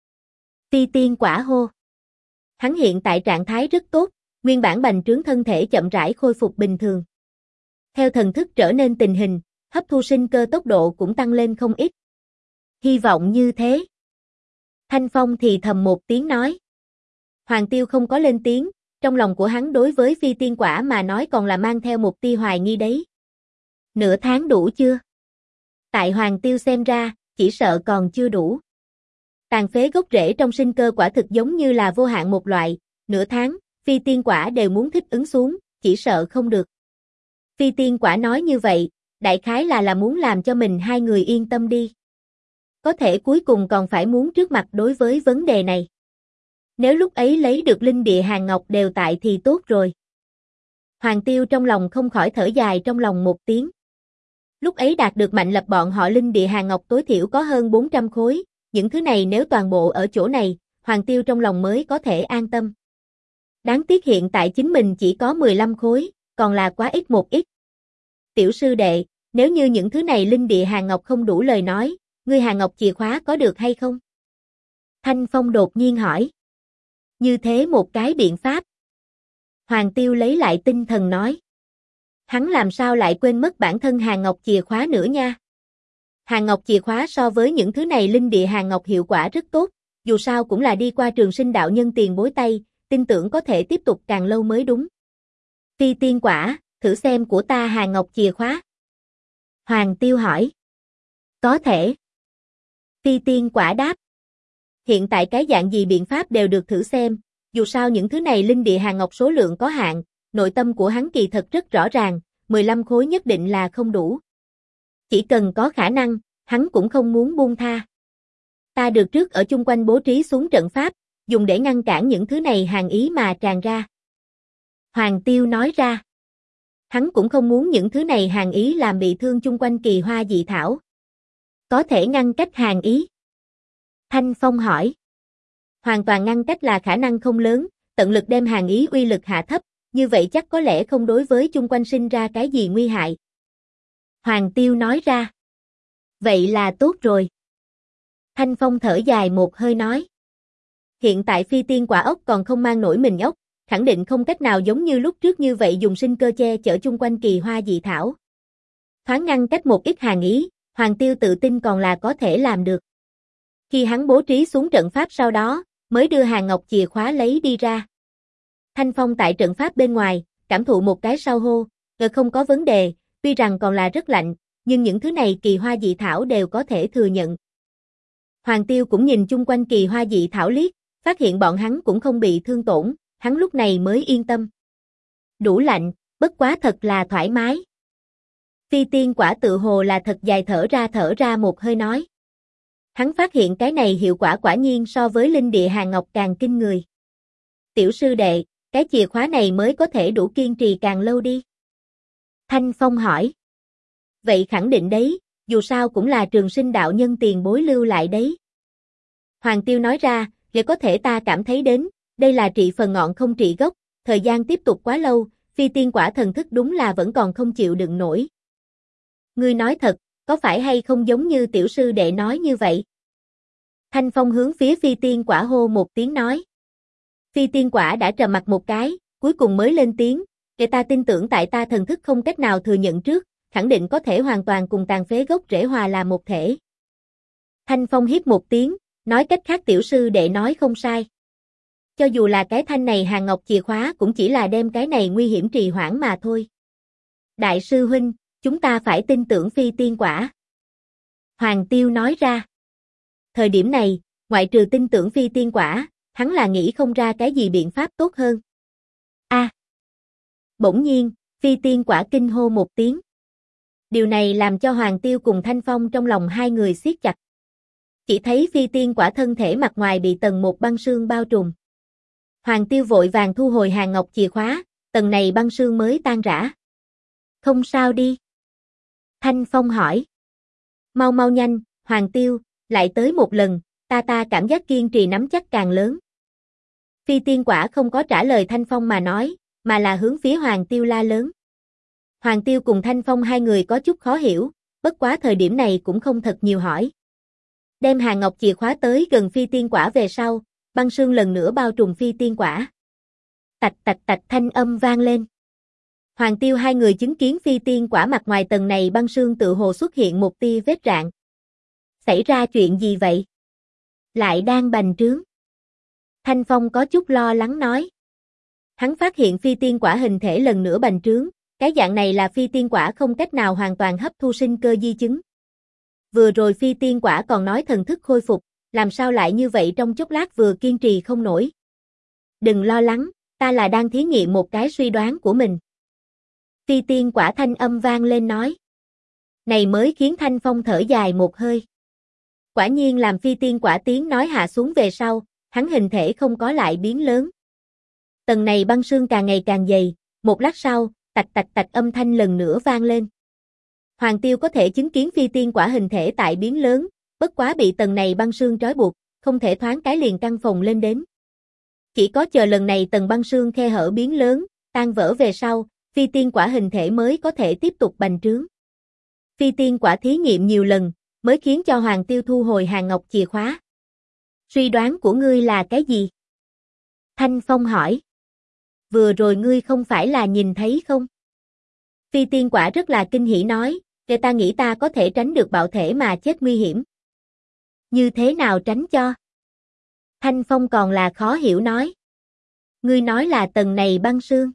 Phi tiên quả hô. Hắn hiện tại trạng thái rất tốt, nguyên bản bành trướng thân thể chậm rãi khôi phục bình thường. Theo thần thức trở nên tình hình, hấp thu sinh cơ tốc độ cũng tăng lên không ít. Hy vọng như thế. Thanh Phong thì thầm một tiếng nói. Hoàng Tiêu không có lên tiếng, trong lòng của hắn đối với phi tiên quả mà nói còn là mang theo một tia hoài nghi đấy. Nửa tháng đủ chưa? Tại Hoàng Tiêu xem ra, chỉ sợ còn chưa đủ. Tàn phế gốc rễ trong sinh cơ quả thực giống như là vô hạn một loại, nửa tháng, phi tiên quả đều muốn thích ứng xuống, chỉ sợ không được. Phi tiên quả nói như vậy, đại khái là muốn làm cho mình hai người yên tâm đi. Có thể cuối cùng còn phải muốn trước mặt đối với vấn đề này. Nếu lúc ấy lấy được linh địa hàng ngọc đều tại thì tốt rồi. Hoàng Tiêu trong lòng không khỏi thở dài trong lòng một tiếng. Lúc ấy đạt được mạnh lập bọn họ linh địa hàng ngọc tối thiểu có hơn 400 khối, những thứ này nếu toàn bộ ở chỗ này, Hoàng Tiêu trong lòng mới có thể an tâm. Đáng tiếc hiện tại chính mình chỉ có 15 khối, còn là quá ít một ít. Tiểu sư đệ, nếu như những thứ này linh địa hàng ngọc không đủ lời nói, ngươi hàng ngọc chìa khóa có được hay không? Thanh Phong đột nhiên hỏi. Như thế một cái biện pháp. Hoàng Tiêu lấy lại tinh thần nói. Hắn làm sao lại quên mất bản thân hàng ngọc chìa khóa nữa nha. Hàng ngọc chìa khóa so với những thứ này linh địa hàng ngọc hiệu quả rất tốt, dù sao cũng là đi qua Trường Sinh đạo nhân tiền bối tay, tin tưởng có thể tiếp tục càng lâu mới đúng. Phi tiên quả, thử xem của ta hàng ngọc chìa khóa. Hoàng Tiêu hỏi. Có thể. Phi tiên quả đáp. Hiện tại cái dạng gì biện pháp đều được thử xem, dù sao những thứ này linh địa hàng ngọc số lượng có hạn, nội tâm của hắn kỳ thật rất rõ ràng, 15 khối nhất định là không đủ. Chỉ cần có khả năng, hắn cũng không muốn buông tha. Ta được trước ở chung quanh bố trí xuống trận pháp, dùng để ngăn cản những thứ này hàng ý mà tràn ra. Hoàng Tiêu nói ra. Hắn cũng không muốn những thứ này hàng ý làm bị thương chung quanh kỳ hoa dị thảo. Có thể ngăn cách hàng ý. Thanh Phong hỏi. Hoàn toàn ngăn cách là khả năng không lớn, tận lực đem hàng ý uy lực hạ thấp, như vậy chắc có lẽ không đối với chung quanh sinh ra cái gì nguy hại. Hoàng Tiêu nói ra. Vậy là tốt rồi. Thanh Phong thở dài một hơi nói. Hiện tại phi tiên quả ốc còn không mang nổi mình ốc, khẳng định không cách nào giống như lúc trước như vậy dùng sinh cơ che chở chung quanh kỳ hoa dị thảo. Thoáng ngăn cách một ít hàng ý, Hoàng Tiêu tự tin còn là có thể làm được. Khi hắn bố trí xuống trận pháp sau đó, mới đưa hàng ngọc chìa khóa lấy đi ra. Thanh Phong tại trận pháp bên ngoài, cảm thụ một cái sau hô, không có vấn đề, tuy rằng còn là rất lạnh, nhưng những thứ này kỳ hoa dị thảo đều có thể thừa nhận. Hoàng Tiêu cũng nhìn chung quanh kỳ hoa dị thảo liếc, phát hiện bọn hắn cũng không bị thương tổn, hắn lúc này mới yên tâm. Đủ lạnh, bất quá thật là thoải mái. Phi tiên quả tự hồ là thật dài thở ra một hơi nói. Hắn phát hiện cái này hiệu quả quả nhiên so với linh địa hàng ngọc càng kinh người. Tiểu sư đệ, cái chìa khóa này mới có thể đủ kiên trì càng lâu đi. Thanh Phong hỏi. Vậy khẳng định đấy, dù sao cũng là Trường Sinh đạo nhân tiền bối lưu lại đấy. Hoàng Tiêu nói ra, để có thể ta cảm thấy đến, đây là trị phần ngọn không trị gốc, thời gian tiếp tục quá lâu, phi tiên quả thần thức đúng là vẫn còn không chịu đựng nổi. Ngươi nói thật, có phải hay không giống như tiểu sư đệ nói như vậy? Thanh Phong hướng phía phi tiên quả hô một tiếng nói. Phi tiên quả đã trầm mặt một cái, cuối cùng mới lên tiếng, để ta tin tưởng tại ta thần thức không cách nào thừa nhận trước, khẳng định có thể hoàn toàn cùng tàn phế gốc rễ hòa là một thể. Thanh Phong hiếp một tiếng, nói cách khác tiểu sư đệ nói không sai. Cho dù là cái thanh này hàng ngọc chìa khóa cũng chỉ là đem cái này nguy hiểm trì hoãn mà thôi. Đại sư huynh, chúng ta phải tin tưởng phi tiên quả. Hoàng Tiêu nói ra. Thời điểm này, ngoại trừ tin tưởng phi tiên quả, hắn là nghĩ không ra cái gì biện pháp tốt hơn. Bỗng nhiên, phi tiên quả kinh hô một tiếng. Điều này làm cho Hoàng Tiêu cùng Thanh Phong trong lòng hai người siết chặt. Chỉ thấy phi tiên quả thân thể mặt ngoài bị tầng một băng sương bao trùm. Hoàng Tiêu vội vàng thu hồi hàng ngọc chìa khóa, tầng này băng sương mới tan rã. Không sao đi. Thanh Phong hỏi. Mau mau nhanh, Hoàng Tiêu, lại tới một lần, ta cảm giác kiên trì nắm chắc càng lớn. Phi tiên quả không có trả lời Thanh Phong mà nói, mà là hướng phía Hoàng Tiêu la lớn. Hoàng Tiêu cùng Thanh Phong hai người có chút khó hiểu, bất quá thời điểm này cũng không thật nhiều hỏi. Đem hàng ngọc chìa khóa tới gần phi tiên quả về sau, băng sương lần nữa bao trùm phi tiên quả. Tạch tạch tạch thanh âm vang lên. Hoàng Tiêu hai người chứng kiến phi tiên quả mặt ngoài tầng này băng sương tự hồ xuất hiện một tia vết rạn. Xảy ra chuyện gì vậy? Lại đang bành trướng. Thanh Phong có chút lo lắng nói. Hắn phát hiện phi tiên quả hình thể lần nữa bành trướng, cái dạng này là phi tiên quả không cách nào hoàn toàn hấp thu sinh cơ di chứng. Vừa rồi phi tiên quả còn nói thần thức khôi phục, làm sao lại như vậy trong chốc lát vừa kiên trì không nổi. Đừng lo lắng, ta là đang thí nghiệm một cái suy đoán của mình. Phi tiên quả thanh âm vang lên nói. Này mới khiến Thanh Phong thở dài một hơi. Quả nhiên làm phi tiên quả tiếng nói hạ xuống về sau, hắn hình thể không có lại biến lớn. Tầng này băng sương càng ngày càng dày, một lát sau, tạch tạch tạch âm thanh lần nữa vang lên. Hoàng Tiêu có thể chứng kiến phi tiên quả hình thể tại biến lớn, bất quá bị tầng này băng sương trói buộc, không thể thoáng cái liền căng phồng lên đến. Chỉ có chờ lần này tầng băng sương khe hở biến lớn, tan vỡ về sau, phi tiên quả hình thể mới có thể tiếp tục bành trướng. Phi tiên quả thí nghiệm nhiều lần, mới khiến cho Hoàng Tiêu thu hồi hàng ngọc chìa khóa. Suy đoán của ngươi là cái gì? Thanh Phong hỏi. Vừa rồi ngươi không phải là nhìn thấy không? Phi tiên quả rất là kinh hỉ nói, để ta nghĩ ta có thể tránh được bạo thể mà chết nguy hiểm. Như thế nào tránh cho? Thanh Phong còn là khó hiểu nói. Ngươi nói là tầng này băng sương.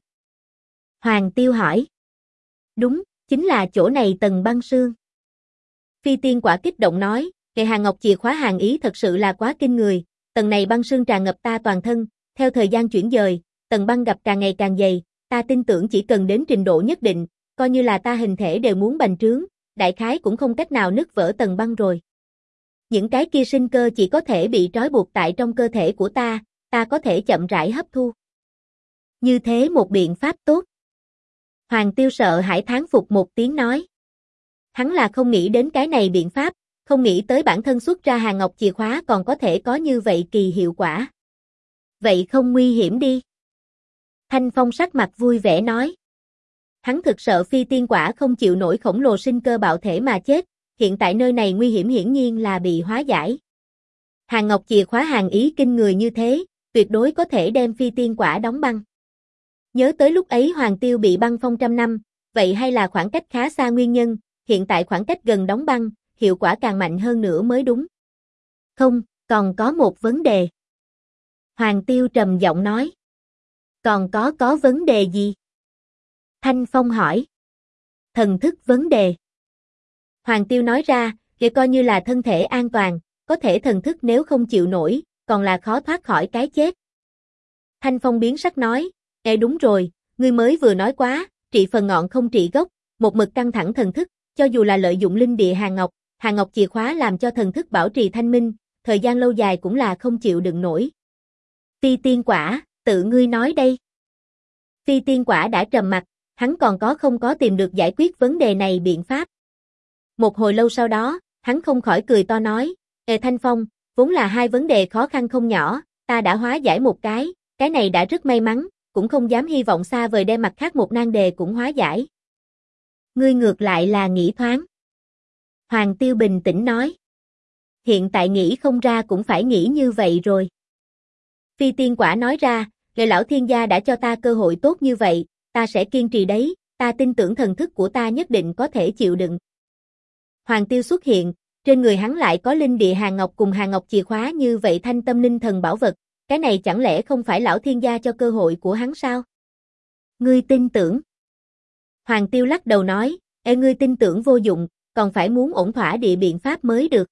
Hoàng Tiêu hỏi. Đúng, chính là chỗ này tầng băng sương. Phi tiên quả kích động nói, ngày hàng ngọc chìa khóa hàng ý thật sự là quá kinh người, tầng này băng sương tràn ngập ta toàn thân, theo thời gian chuyển dời, tầng băng gặp càng ngày càng dày, ta tin tưởng chỉ cần đến trình độ nhất định, coi như là ta hình thể đều muốn bành trướng, đại khái cũng không cách nào nứt vỡ tầng băng rồi. Những cái kia sinh cơ chỉ có thể bị trói buộc tại trong cơ thể của ta có thể chậm rãi hấp thu. Như thế một biện pháp tốt. Hoàng Tiêu sợ hãi thán phục một tiếng nói. Hắn là không nghĩ đến cái này biện pháp, không nghĩ tới bản thân xuất ra hàng ngọc chìa khóa còn có thể có như vậy kỳ hiệu quả. Vậy không nguy hiểm đi. Thanh Phong sắc mặt vui vẻ nói. Hắn thực sợ phi tiên quả không chịu nổi khổng lồ sinh cơ bạo thể mà chết, hiện tại nơi này nguy hiểm hiển nhiên là bị hóa giải. Hàng ngọc chìa khóa hàng ý kinh người như thế, tuyệt đối có thể đem phi tiên quả đóng băng. Nhớ tới lúc ấy Hoàng Tiêu bị băng phong trăm năm, vậy hay là khoảng cách khá xa nguyên nhân, hiện tại khoảng cách gần đóng băng, hiệu quả càng mạnh hơn nữa mới đúng. Không, còn có một vấn đề. Hoàng Tiêu trầm giọng nói. Còn có vấn đề gì? Thanh Phong hỏi. Thần thức vấn đề. Hoàng Tiêu nói ra, để coi như là thân thể an toàn, có thể thần thức nếu không chịu nổi, còn là khó thoát khỏi cái chết. Thanh Phong biến sắc nói, đúng rồi, ngươi mới vừa nói quá, trị phần ngọn không trị gốc, một mực căng thẳng thần thức, cho dù là lợi dụng linh địa hàng ngọc chìa khóa làm cho thần thức bảo trì thanh minh, thời gian lâu dài cũng là không chịu đựng nổi. Phi tiên quả, tự ngươi nói đây. Phi tiên quả đã trầm mặt, hắn còn không có tìm được giải quyết vấn đề này biện pháp. Một hồi lâu sau đó, hắn không khỏi cười to nói, Thanh Phong, vốn là hai vấn đề khó khăn không nhỏ, ta đã hóa giải một cái này đã rất may mắn, cũng không dám hy vọng xa vời đem mặt khác một nan đề cũng hóa giải. Ngươi ngược lại là nghĩ thoáng. Hoàng Tiêu bình tĩnh nói. Hiện tại nghĩ không ra cũng phải nghĩ như vậy rồi. Phi tiên quả nói ra, Lệ lão thiên gia đã cho ta cơ hội tốt như vậy, ta sẽ kiên trì đấy, ta tin tưởng thần thức của ta nhất định có thể chịu đựng. Hoàng Tiêu xuất hiện, trên người hắn lại có linh địa hàng ngọc cùng hàng ngọc chìa khóa như vậy thanh tâm linh thần bảo vật, cái này chẳng lẽ không phải lão thiên gia cho cơ hội của hắn sao? Ngươi tin tưởng? Hoàng Tiêu lắc đầu nói, ngươi tin tưởng vô dụng, còn phải muốn ổn thỏa địa biện pháp mới được.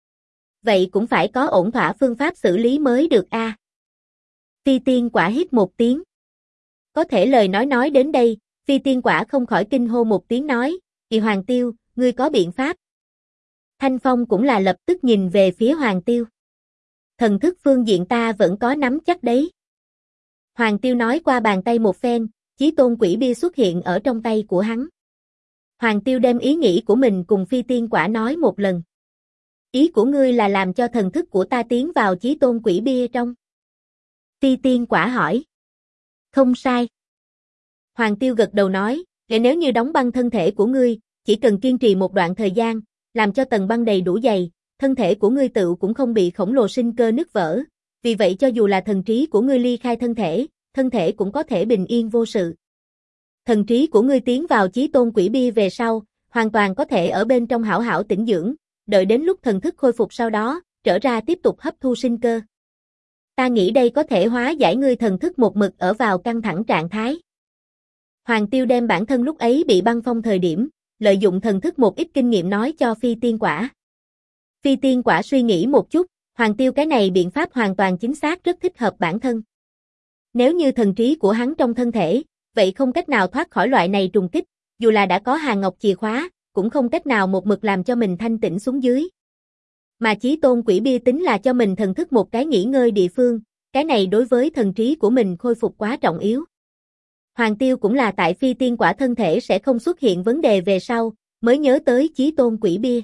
Vậy cũng phải có ổn thỏa phương pháp xử lý mới được a. Phi tiên quả hít một tiếng. Có thể lời nói đến đây, phi tiên quả không khỏi kinh hô một tiếng nói, Kỳ Hoàng Tiêu, ngươi có biện pháp. Thanh Phong cũng là lập tức nhìn về phía Hoàng Tiêu. Thần thức phương diện ta vẫn có nắm chắc đấy. Hoàng Tiêu nói qua bàn tay một phen, chí tôn quỷ bia xuất hiện ở trong tay của hắn. Hoàng Tiêu đem ý nghĩ của mình cùng phi tiên quả nói một lần. Ý của ngươi là làm cho thần thức của ta tiến vào chí tôn quỷ bia trong. Phi tiên quả hỏi. Không sai. Hoàng Tiêu gật đầu nói, nếu như đóng băng thân thể của ngươi, chỉ cần kiên trì một đoạn thời gian, làm cho tầng băng đầy đủ dày, thân thể của ngươi tự cũng không bị khổng lồ sinh cơ nứt vỡ. Vì vậy cho dù là thần trí của ngươi ly khai thân thể cũng có thể bình yên vô sự. Thần trí của ngươi tiến vào chí tôn quỷ bia về sau, hoàn toàn có thể ở bên trong hảo hảo tĩnh dưỡng, đợi đến lúc thần thức khôi phục sau đó, trở ra tiếp tục hấp thu sinh cơ. Ta nghĩ đây có thể hóa giải ngươi thần thức một mực ở vào căng thẳng trạng thái. Hoàng Tiêu đem bản thân lúc ấy bị băng phong thời điểm, lợi dụng thần thức một ít kinh nghiệm nói cho phi tiên quả. Phi tiên quả suy nghĩ một chút, Hoàng Tiêu cái này biện pháp hoàn toàn chính xác rất thích hợp bản thân. Nếu như thần trí của hắn trong thân thể, vậy không cách nào thoát khỏi loại này trùng kích, dù là đã có Hàn Ngọc chìa khóa, cũng không cách nào một mực làm cho mình thanh tĩnh xuống dưới. Mà chí tôn quỷ bia tính là cho mình thần thức một cái nghỉ ngơi địa phương, cái này đối với thần trí của mình khôi phục quá trọng yếu. Hoàng Tiêu cũng là tại phi tiên quả thân thể sẽ không xuất hiện vấn đề về sau, mới nhớ tới chí tôn quỷ bia.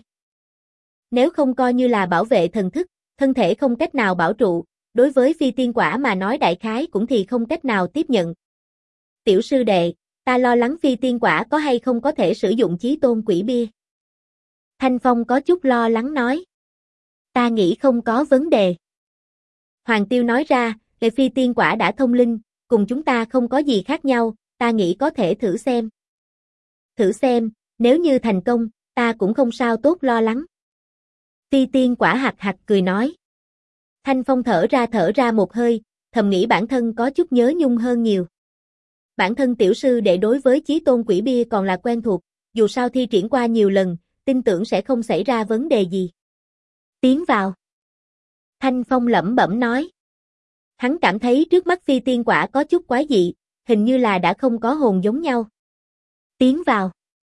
Nếu không coi như là bảo vệ thần thức, thân thể không cách nào bảo trụ, đối với phi tiên quả mà nói đại khái cũng thì không cách nào tiếp nhận. Tiểu sư đệ, ta lo lắng phi tiên quả có hay không có thể sử dụng chí tôn quỷ bia. Thanh Phong có chút lo lắng nói. Ta nghĩ không có vấn đề. Hoàng Tiêu nói ra, về phi tiên quả đã thông linh, cùng chúng ta không có gì khác nhau, ta nghĩ có thể thử xem. Thử xem, nếu như thành công, ta cũng không sao tốt lo lắng. Phi tiên quả hạc hạc cười nói. Thanh Phong thở ra một hơi, thầm nghĩ bản thân có chút nhớ nhung hơn nhiều. Bản thân tiểu sư đệ đối với chí tôn quỷ bia còn là quen thuộc, dù sao thi triển qua nhiều lần, tin tưởng sẽ không xảy ra vấn đề gì. Tiến vào. Thanh Phong lẩm bẩm nói. Hắn cảm thấy trước mắt phi tiên quả có chút quái dị, hình như là đã không có hồn giống nhau. Tiến vào.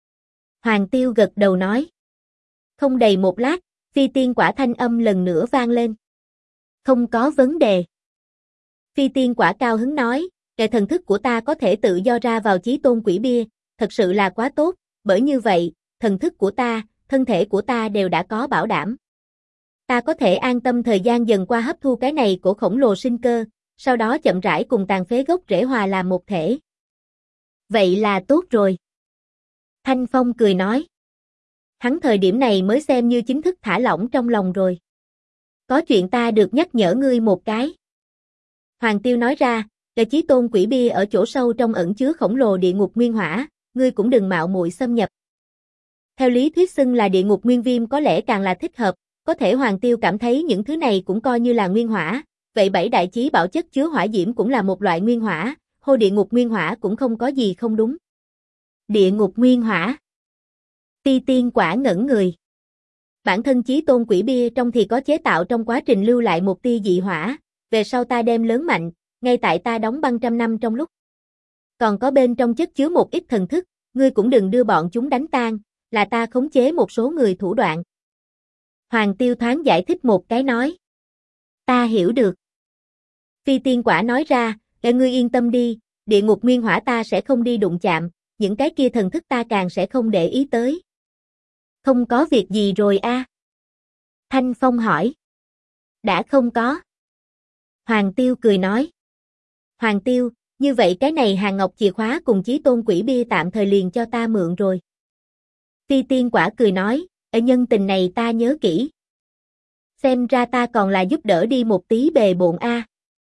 Hoàng Tiêu gật đầu nói. Không đầy một lát, phi tiên quả thanh âm lần nữa vang lên. Không có vấn đề. Phi tiên quả cao hứng nói, kẻ thần thức của ta có thể tự do ra vào chí tôn quỷ bia, thật sự là quá tốt, bởi như vậy, thần thức của ta, thân thể của ta đều đã có bảo đảm. Ta có thể an tâm thời gian dần qua hấp thu cái này của khổng lồ sinh cơ, sau đó chậm rãi cùng tàn phế gốc rễ hòa làm một thể. Vậy là tốt rồi. Thanh Phong cười nói. Hắn thời điểm này mới xem như chính thức thả lỏng trong lòng rồi. Có chuyện ta được nhắc nhở ngươi một cái. Hoàng Tiêu nói ra, là chí tôn quỷ bia ở chỗ sâu trong ẩn chứa khổng lồ địa ngục nguyên hỏa, ngươi cũng đừng mạo muội xâm nhập. Theo lý thuyết xưng là địa ngục nguyên viêm có lẽ càng là thích hợp, có thể Hoàng Tiêu cảm thấy những thứ này cũng coi như là nguyên hỏa, vậy bảy đại chí bảo chất chứa hỏa diễm cũng là một loại nguyên hỏa, hô địa ngục nguyên hỏa cũng không có gì không đúng. Địa ngục nguyên hỏa. Phi tiên quả ngẩn người. Bản thân chí tôn quỷ bia trong thì có chế tạo trong quá trình lưu lại một tia dị hỏa, về sau ta đem lớn mạnh, ngay tại ta đóng băng trăm năm trong lúc. Còn có bên trong chất chứa một ít thần thức, ngươi cũng đừng đưa bọn chúng đánh tan, là ta khống chế một số người thủ đoạn. Hoàng Tiêu thoáng giải thích một cái nói. Ta hiểu được. Phi tiên quả nói ra, để ngươi yên tâm đi, địa ngục nguyên hỏa ta sẽ không đi đụng chạm, những cái kia thần thức ta càng sẽ không để ý tới. Không có việc gì rồi a? Thanh Phong hỏi. Đã không có. Hoàng Tiêu cười nói. Hoàng Tiêu, như vậy cái này Hàn Ngọc chìa khóa cùng chí tôn quỷ bia tạm thời liền cho ta mượn rồi. Phi tiên quả cười nói, ở nhân tình này ta nhớ kỹ. Xem ra ta còn là giúp đỡ đi một tí bề bộn a.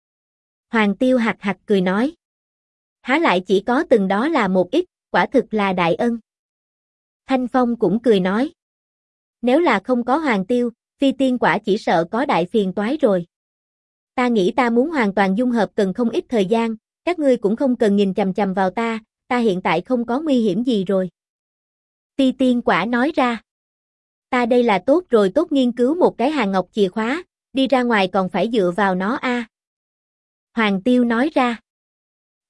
Hoàng Tiêu hạc hạc cười nói. Há lại chỉ có từng đó là một ít, quả thực là đại ân. Thanh Phong cũng cười nói. Nếu là không có Hoàng Tiêu, phi tiên quả chỉ sợ có đại phiền toái rồi. Ta nghĩ ta muốn hoàn toàn dung hợp cần không ít thời gian, các ngươi cũng không cần nhìn chằm chằm vào ta hiện tại không có nguy hiểm gì rồi. Phi tiên quả nói ra. Ta đây là tốt rồi tốt nghiên cứu một cái Hàn Ngọc chìa khóa, đi ra ngoài còn phải dựa vào nó a. Hoàng Tiêu nói ra. Tốt,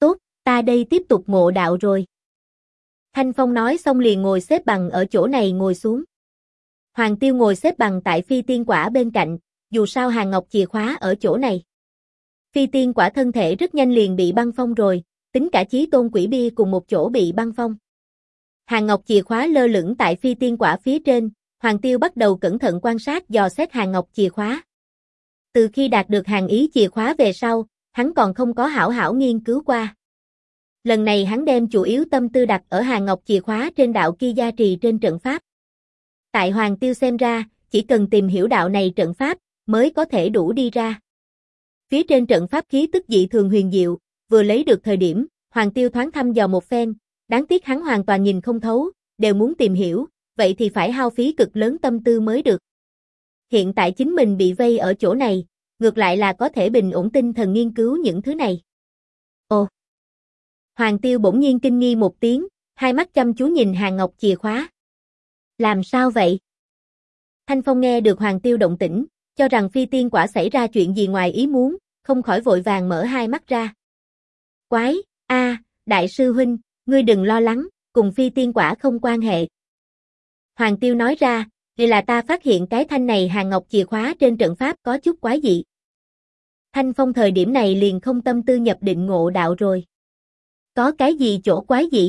Ta đây tiếp tục ngộ đạo rồi. Thanh Phong nói xong liền ngồi xếp bằng ở chỗ này ngồi xuống. Hoàng Tiêu ngồi xếp bằng tại phi tiên quả bên cạnh, dù sao Hàn Ngọc chìa khóa ở chỗ này. Phi tiên quả thân thể rất nhanh liền bị băng phong rồi, tính cả Chí Tôn Quỷ Bia cùng một chỗ bị băng phong. Hàn Ngọc chìa khóa lơ lửng tại phi tiên quả phía trên, Hoàng Tiêu bắt đầu cẩn thận quan sát dò xét Hàn Ngọc chìa khóa. Từ khi đạt được Hàn ý chìa khóa về sau, hắn còn không có hảo hảo nghiên cứu qua. Lần này hắn đem chủ yếu tâm tư đặt ở Hàn Ngọc chìa khóa trên đạo kia gia trì trên trận pháp. Tại Hoàng Tiêu xem ra, chỉ cần tìm hiểu đạo này trận pháp, mới có thể đủ đi ra. Phía trên trận pháp khí tức dị thường huyền diệu, vừa lấy được thời điểm, Hoàng Tiêu thoáng thăm dò một phen, đáng tiếc hắn hoàn toàn nhìn không thấu, đều muốn tìm hiểu, vậy thì phải hao phí cực lớn tâm tư mới được. Hiện tại chính mình bị vây ở chỗ này, ngược lại là có thể bình ổn tinh thần nghiên cứu những thứ này. Ồ! Hoàng Tiêu bỗng nhiên kinh nghi một tiếng, hai mắt chăm chú nhìn Hàn Ngọc chìa khóa. Làm sao vậy? Thanh Phong nghe được Hoàng Tiêu động tĩnh, cho rằng phi tiên quả xảy ra chuyện gì ngoài ý muốn, không khỏi vội vàng mở hai mắt ra. Quái, đại sư huynh, ngươi đừng lo lắng, cùng phi tiên quả không quan hệ. Hoàng Tiêu nói ra, vì là ta phát hiện cái thanh này Hàn Ngọc chìa khóa trên trận pháp có chút quái dị. Thanh Phong thời điểm này liền không tâm tư nhập định ngộ đạo rồi. Có cái gì chỗ quái dị?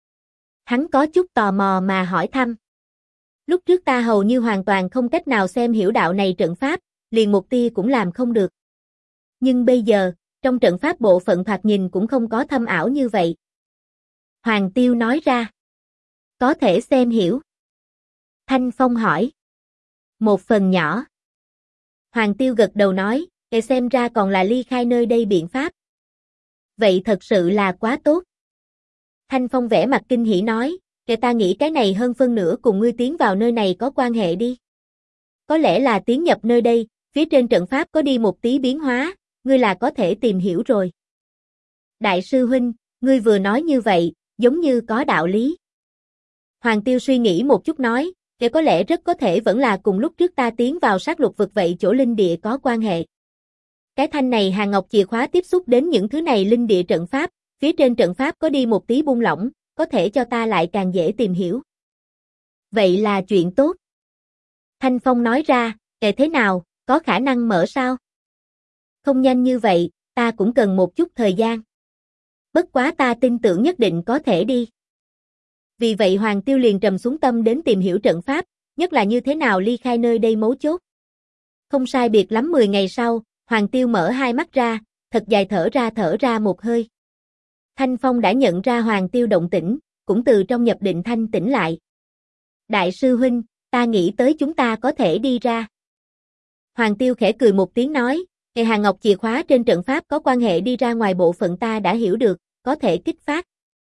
Hắn có chút tò mò mà hỏi thăm. Lúc trước ta hầu như hoàn toàn không cách nào xem hiểu đạo này trận pháp, liền một tia cũng làm không được. Nhưng bây giờ, trong trận pháp bộ phận thoạt nhìn cũng không có thâm ảo như vậy. Hoàng Tiêu nói ra. Có thể xem hiểu. Thanh Phong hỏi. Một phần nhỏ. Hoàng Tiêu gật đầu nói, để xem ra còn là ly khai nơi đây biện pháp. Vậy thật sự là quá tốt. Thanh Phong vẽ mặt kinh hỉ nói, để ta nghĩ cái này hơn phân nửa cùng ngươi tiến vào nơi này có quan hệ đi. Có lẽ là tiến nhập nơi đây, phía trên trận pháp có đi một tí biến hóa, ngươi là có thể tìm hiểu rồi. Đại sư huynh, ngươi vừa nói như vậy, giống như có đạo lý. Hoàng Tiêu suy nghĩ một chút nói, để có lẽ rất có thể vẫn là cùng lúc trước ta tiến vào sát lục vực vậy chỗ linh địa có quan hệ. Cái thanh này Hàn Ngọc chìa khóa tiếp xúc đến những thứ này linh địa trận pháp, phía trên trận pháp có đi một tí buông lỏng, có thể cho ta lại càng dễ tìm hiểu. Vậy là chuyện tốt. Thanh Phong nói ra, thế nào, có khả năng mở sao? Không nhanh như vậy, ta cũng cần một chút thời gian. Bất quá ta tin tưởng nhất định có thể đi. Vì vậy Hoàng Tiêu liền trầm xuống tâm đến tìm hiểu trận pháp, nhất là như thế nào ly khai nơi đây mấu chốt. Không sai biệt lắm 10 ngày sau, Hoàng Tiêu mở hai mắt ra, thật dài thở ra một hơi. Thanh Phong đã nhận ra Hoàng Tiêu động tĩnh, cũng từ trong nhập định thanh tỉnh lại. Đại sư huynh, ta nghĩ tới chúng ta có thể đi ra. Hoàng Tiêu khẽ cười một tiếng nói, Hàn Ngọc chìa khóa trên trận pháp có quan hệ đi ra ngoài bộ phận ta đã hiểu được, có thể kích phát.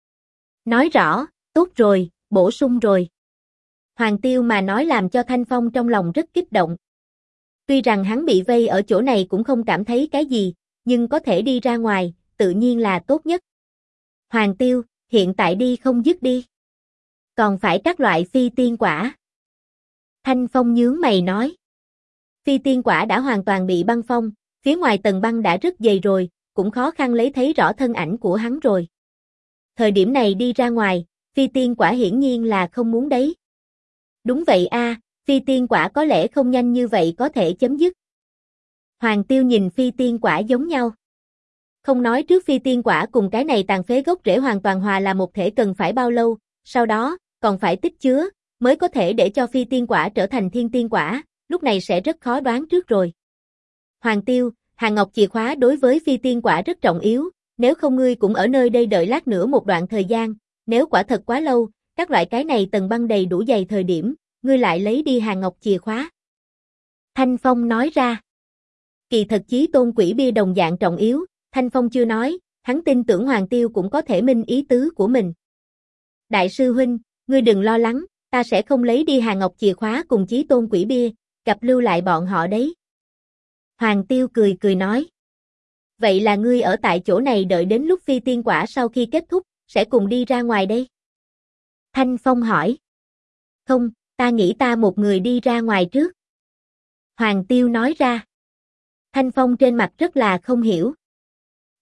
Nói rõ, tốt rồi, bổ sung rồi. Hoàng Tiêu mà nói làm cho Thanh Phong trong lòng rất kích động. Tuy rằng hắn bị vây ở chỗ này cũng không cảm thấy cái gì, nhưng có thể đi ra ngoài, tự nhiên là tốt nhất. Hoàng Tiêu, hiện tại đi không dứt đi. Còn phải các loại phi tiên quả. Thanh Phong nhướng mày nói. Phi tiên quả đã hoàn toàn bị băng phong, phía ngoài tầng băng đã rất dày rồi, cũng khó khăn lấy thấy rõ thân ảnh của hắn rồi. Thời điểm này đi ra ngoài, phi tiên quả hiển nhiên là không muốn đấy. Đúng vậy phi tiên quả có lẽ không nhanh như vậy có thể chấm dứt. Hoàng Tiêu nhìn phi tiên quả giống nhau. Không nói trước phi tiên quả cùng cái này tàn phế gốc rễ hoàn toàn hòa là một thể cần phải bao lâu, sau đó, còn phải tích chứa, mới có thể để cho phi tiên quả trở thành thiên tiên quả, lúc này sẽ rất khó đoán trước rồi. Hoàng Tiêu, Hàn Ngọc chìa khóa đối với phi tiên quả rất trọng yếu, nếu không ngươi cũng ở nơi đây đợi lát nữa một đoạn thời gian, nếu quả thật quá lâu, các loại cái này tầng băng đầy đủ dày thời điểm, ngươi lại lấy đi Hàn Ngọc chìa khóa. Thanh Phong nói ra. Kỳ thật Chí Tôn Quỷ Bia đồng dạng trọng yếu, Thanh Phong chưa nói, hắn tin tưởng Hoàng Tiêu cũng có thể minh ý tứ của mình. Đại sư huynh, ngươi đừng lo lắng, ta sẽ không lấy đi Hàn Ngọc chìa khóa cùng Chí Tôn Quỷ Bia, gặp lưu lại bọn họ đấy. Hoàng Tiêu cười cười nói. Vậy là ngươi ở tại chỗ này đợi đến lúc phi tiên quả sau khi kết thúc, sẽ cùng đi ra ngoài đây? Thanh Phong hỏi. Không, ta nghĩ ta một người đi ra ngoài trước. Hoàng Tiêu nói ra. Thanh Phong trên mặt rất là không hiểu.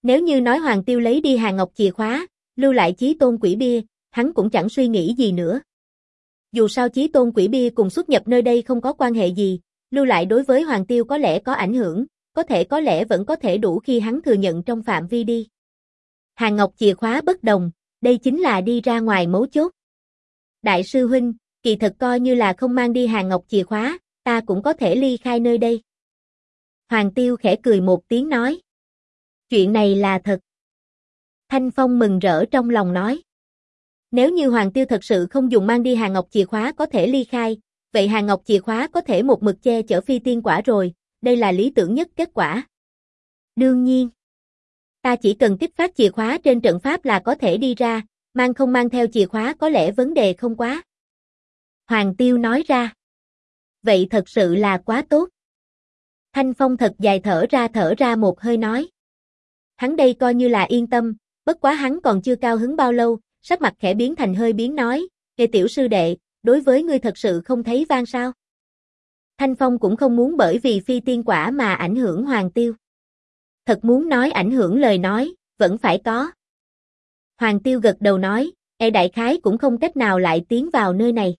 Nếu như nói Hoàng Tiêu lấy đi Hàn Ngọc chìa khóa, lưu lại Chí Tôn Quỷ Bia, hắn cũng chẳng suy nghĩ gì nữa. Dù sao Chí Tôn Quỷ Bia cùng xuất nhập nơi đây không có quan hệ gì, lưu lại đối với Hoàng Tiêu có lẽ có ảnh hưởng, có lẽ vẫn có thể đủ khi hắn thừa nhận trong phạm vi đi. Hàn Ngọc chìa khóa bất đồng, đây chính là đi ra ngoài mấu chốt. Đại sư huynh, kỳ thật coi như là không mang đi Hàn Ngọc chìa khóa, ta cũng có thể ly khai nơi đây. Hoàng Tiêu khẽ cười một tiếng nói. Chuyện này là thật. Thanh Phong mừng rỡ trong lòng nói. Nếu như Hoàng Tiêu thật sự không dùng mang đi Hàn Ngọc chìa khóa có thể ly khai, vậy Hàn Ngọc chìa khóa có thể một mực che chở phi tiên quả rồi, đây là lý tưởng nhất kết quả. Đương nhiên, ta chỉ cần kích phát chìa khóa trên trận pháp là có thể đi ra, không mang theo chìa khóa có lẽ vấn đề không quá. Hoàng Tiêu nói ra. Vậy thật sự là quá tốt. Thanh Phong thật dài thở ra một hơi nói. Hắn đây coi như là yên tâm, bất quá hắn còn chưa cao hứng bao lâu, sắc mặt khẽ biến thành hơi biến nói, "Ê tiểu sư đệ, đối với ngươi thật sự không thấy van sao?" Thanh Phong cũng không muốn bởi vì phi tiên quả mà ảnh hưởng Hoàng Tiêu. Thật muốn nói ảnh hưởng lời nói, vẫn phải có. Hoàng Tiêu gật đầu nói, đại khái cũng không cách nào lại tiến vào nơi này.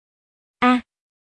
A,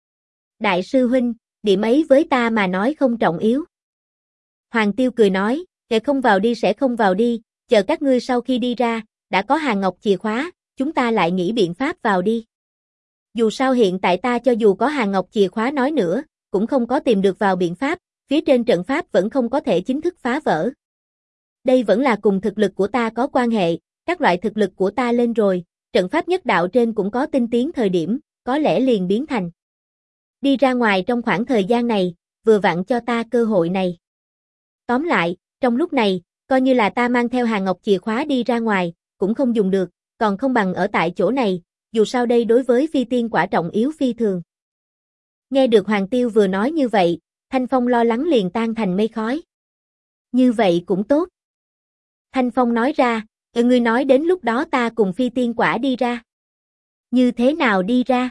đại sư huynh, điểm ấy với ta mà nói không trọng yếu. Hoàng Tiêu cười nói, không vào đi sẽ không vào đi, chờ các ngươi sau khi đi ra, đã có Hàn Ngọc chìa khóa, chúng ta lại nghĩ biện pháp vào đi. Dù sao hiện tại ta cho dù có Hàn Ngọc chìa khóa nói nữa, cũng không có tìm được vào biện pháp, phía trên trận pháp vẫn không có thể chính thức phá vỡ. Đây vẫn là cùng thực lực của ta có quan hệ, các loại thực lực của ta lên rồi, trận pháp nhất đạo trên cũng có tinh tiến thời điểm, có lẽ liền biến thành. Đi ra ngoài trong khoảng thời gian này, vừa vặn cho ta cơ hội này. Tóm lại, trong lúc này, coi như là ta mang theo Hàn Ngọc chìa khóa đi ra ngoài, cũng không dùng được, còn không bằng ở tại chỗ này, dù sao đây đối với phi tiên quả trọng yếu phi thường. Nghe được Hoàng Tiêu vừa nói như vậy, Thanh Phong lo lắng liền tan thành mây khói. Như vậy cũng tốt. Thanh Phong nói ra, ngươi nói đến lúc đó ta cùng phi tiên quả đi ra. Như thế nào đi ra?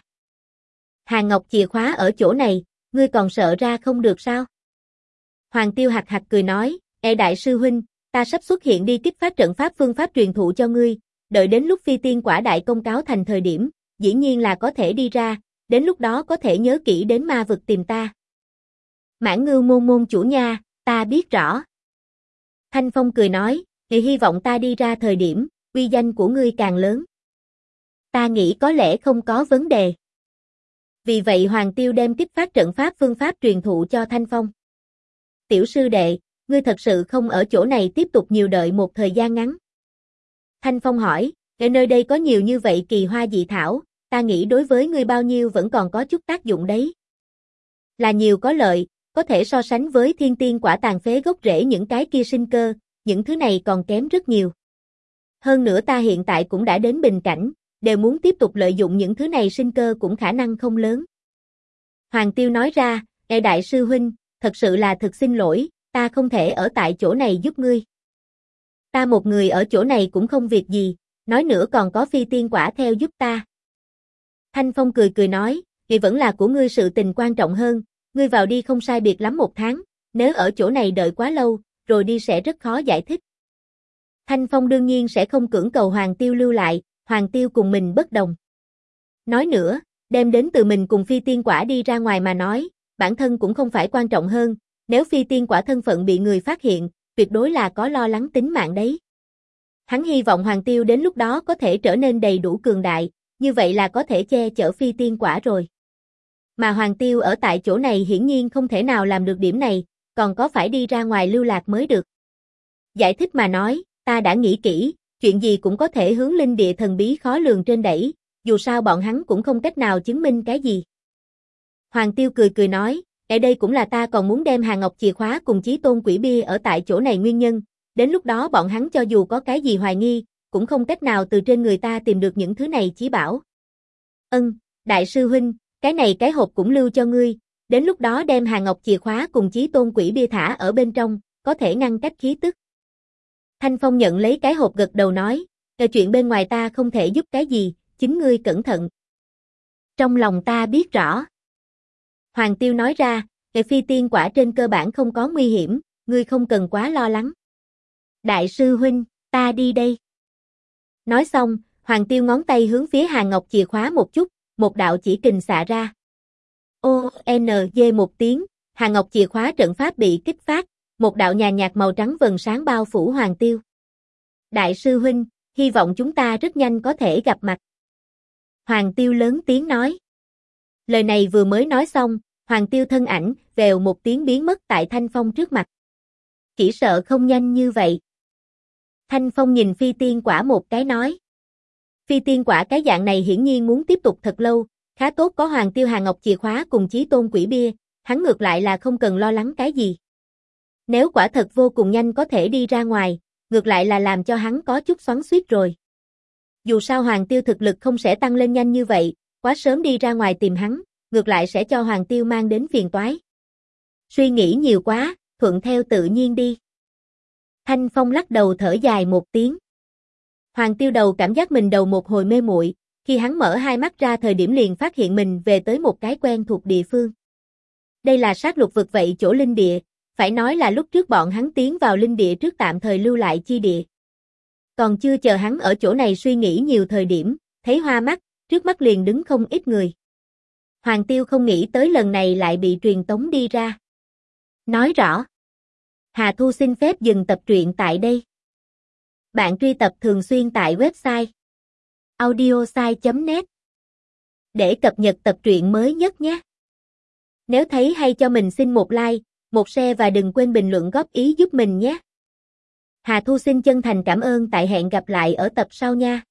Hàn Ngọc chìa khóa ở chỗ này, ngươi còn sợ ra không được sao? Hoàng Tiêu hạc hạc cười nói, đại sư huynh, ta sắp xuất hiện đi kích phát trận pháp phương pháp truyền thụ cho ngươi, đợi đến lúc phi tiên quả đại công cáo thành thời điểm, dĩ nhiên là có thể đi ra, đến lúc đó có thể nhớ kỹ đến ma vực tìm ta. Mãn Ngưu môn môn chủ nha, ta biết rõ. Thanh Phong cười nói, thì hy vọng ta đi ra thời điểm, uy danh của ngươi càng lớn. Ta nghĩ có lẽ không có vấn đề. Vì vậy Hoàng Tiêu đem kích phát trận pháp phương pháp truyền thụ cho Thanh Phong. Tiểu sư đệ, ngươi thật sự không ở chỗ này tiếp tục nhiều đợi một thời gian ngắn. Thanh Phong hỏi, ở nơi đây có nhiều như vậy kỳ hoa dị thảo, ta nghĩ đối với ngươi bao nhiêu vẫn còn có chút tác dụng đấy. Là nhiều có lợi, có thể so sánh với thiên tiên quả tàn phế gốc rễ những cái kia sinh cơ, những thứ này còn kém rất nhiều. Hơn nữa ta hiện tại cũng đã đến bình cảnh, đều muốn tiếp tục lợi dụng những thứ này sinh cơ cũng khả năng không lớn. Hoàng Tiêu nói ra, đại sư huynh, thật sự là thực xin lỗi, ta không thể ở tại chỗ này giúp ngươi. Ta một người ở chỗ này cũng không việc gì, nói nữa còn có phi tiên quả theo giúp ta. Thanh Phong cười nói, vì vẫn là của ngươi sự tình quan trọng hơn, ngươi vào đi không sai biệt lắm 1 tháng, nếu ở chỗ này đợi quá lâu, rồi đi sẽ rất khó giải thích. Thanh Phong đương nhiên sẽ không cưỡng cầu Hoàng Tiêu lưu lại, Hoàng Tiêu cùng mình bất đồng. Nói nữa, đem đến từ mình cùng phi tiên quả đi ra ngoài mà nói, bản thân cũng không phải quan trọng hơn, nếu phi tiên quả thân phận bị người phát hiện, tuyệt đối là có lo lắng tính mạng đấy. Hắn hy vọng Hoàng Tiêu đến lúc đó có thể trở nên đầy đủ cường đại, như vậy là có thể che chở phi tiên quả rồi. Mà Hoàng Tiêu ở tại chỗ này hiển nhiên không thể nào làm được điểm này, còn có phải đi ra ngoài lưu lạc mới được. Giải thích mà nói, ta đã nghĩ kỹ, chuyện gì cũng có thể hướng linh địa thần bí khó lường trên đẩy, dù sao bọn hắn cũng không cách nào chứng minh cái gì. Hoàng Tiêu cười nói, ở đây cũng là ta còn muốn đem Hàn Ngọc chìa khóa cùng Chí Tôn Quỷ Bia ở tại chỗ này nguyên nhân, đến lúc đó bọn hắn cho dù có cái gì hoài nghi, cũng không cách nào từ trên người ta tìm được những thứ này chí bảo. Đại sư huynh, cái này cái hộp cũng lưu cho ngươi, đến lúc đó đem Hàn Ngọc chìa khóa cùng Chí Tôn Quỷ Bia thả ở bên trong, có thể ngăn cách khí tức. Thanh Phong nhận lấy cái hộp gật đầu nói, chuyện bên ngoài ta không thể giúp cái gì, chính ngươi cẩn thận. Trong lòng ta biết rõ. Hoàng Tiêu nói ra, phi tiên quả trên cơ bản không có nguy hiểm, ngươi không cần quá lo lắng. Đại sư huynh, ta đi đây. Nói xong, Hoàng Tiêu ngón tay hướng phía Hàn Ngọc chìa khóa một chút, một đạo chỉ kình xạ ra. ONG một tiếng, Hàn Ngọc chìa khóa trận pháp bị kích phát, một đạo nhàn nhạt màu trắng vầng sáng bao phủ Hoàng Tiêu. Đại sư huynh, hy vọng chúng ta rất nhanh có thể gặp mặt. Hoàng Tiêu lớn tiếng nói. Lời này vừa mới nói xong, Hoàng Tiêu thân ảnh, vèo một tiếng biến mất tại Thanh Phong trước mặt. Chỉ sợ không nhanh như vậy. Thanh Phong nhìn phi tiên quả một cái nói. Phi tiên quả cái dạng này hiển nhiên muốn tiếp tục thật lâu, khá tốt có Hoàng Tiêu Hàn Ngọc chìa khóa cùng Chí Tôn Quỷ Bia, hắn ngược lại là không cần lo lắng cái gì. Nếu quả thật vô cùng nhanh có thể đi ra ngoài, ngược lại là làm cho hắn có chút xoắn xuýt rồi. Dù sao Hoàng Tiêu thực lực không sẽ tăng lên nhanh như vậy, quá sớm đi ra ngoài tìm hắn, ngược lại sẽ cho Hoàng Tiêu mang đến phiền toái. Suy nghĩ nhiều quá, thuận theo tự nhiên đi. Thanh Phong lắc đầu thở dài một tiếng. Hoàng Tiêu đầu cảm giác mình đầu một hồi mê muội, khi hắn mở hai mắt ra thời điểm liền phát hiện mình về tới một cái quen thuộc địa phương. Đây là sát lục vực vậy chỗ linh địa, phải nói là lúc trước bọn hắn tiến vào linh địa trước tạm thời lưu lại chi địa. Còn chưa chờ hắn ở chỗ này suy nghĩ nhiều thời điểm, thấy hoa mắt, trước mắt liền đứng không ít người. Hoàng Tiêu không nghĩ tới lần này lại bị truyền tống đi ra. Nói rõ. Hà Thu xin phép dừng tập truyện tại đây. Bạn truy tập thường xuyên tại website audiosai.net để cập nhật tập truyện mới nhất nhé. Nếu thấy hay cho mình xin một like, một share và đừng quên bình luận góp ý giúp mình nhé. Hà Thu xin chân thành cảm ơn, tại hẹn gặp lại ở tập sau nha.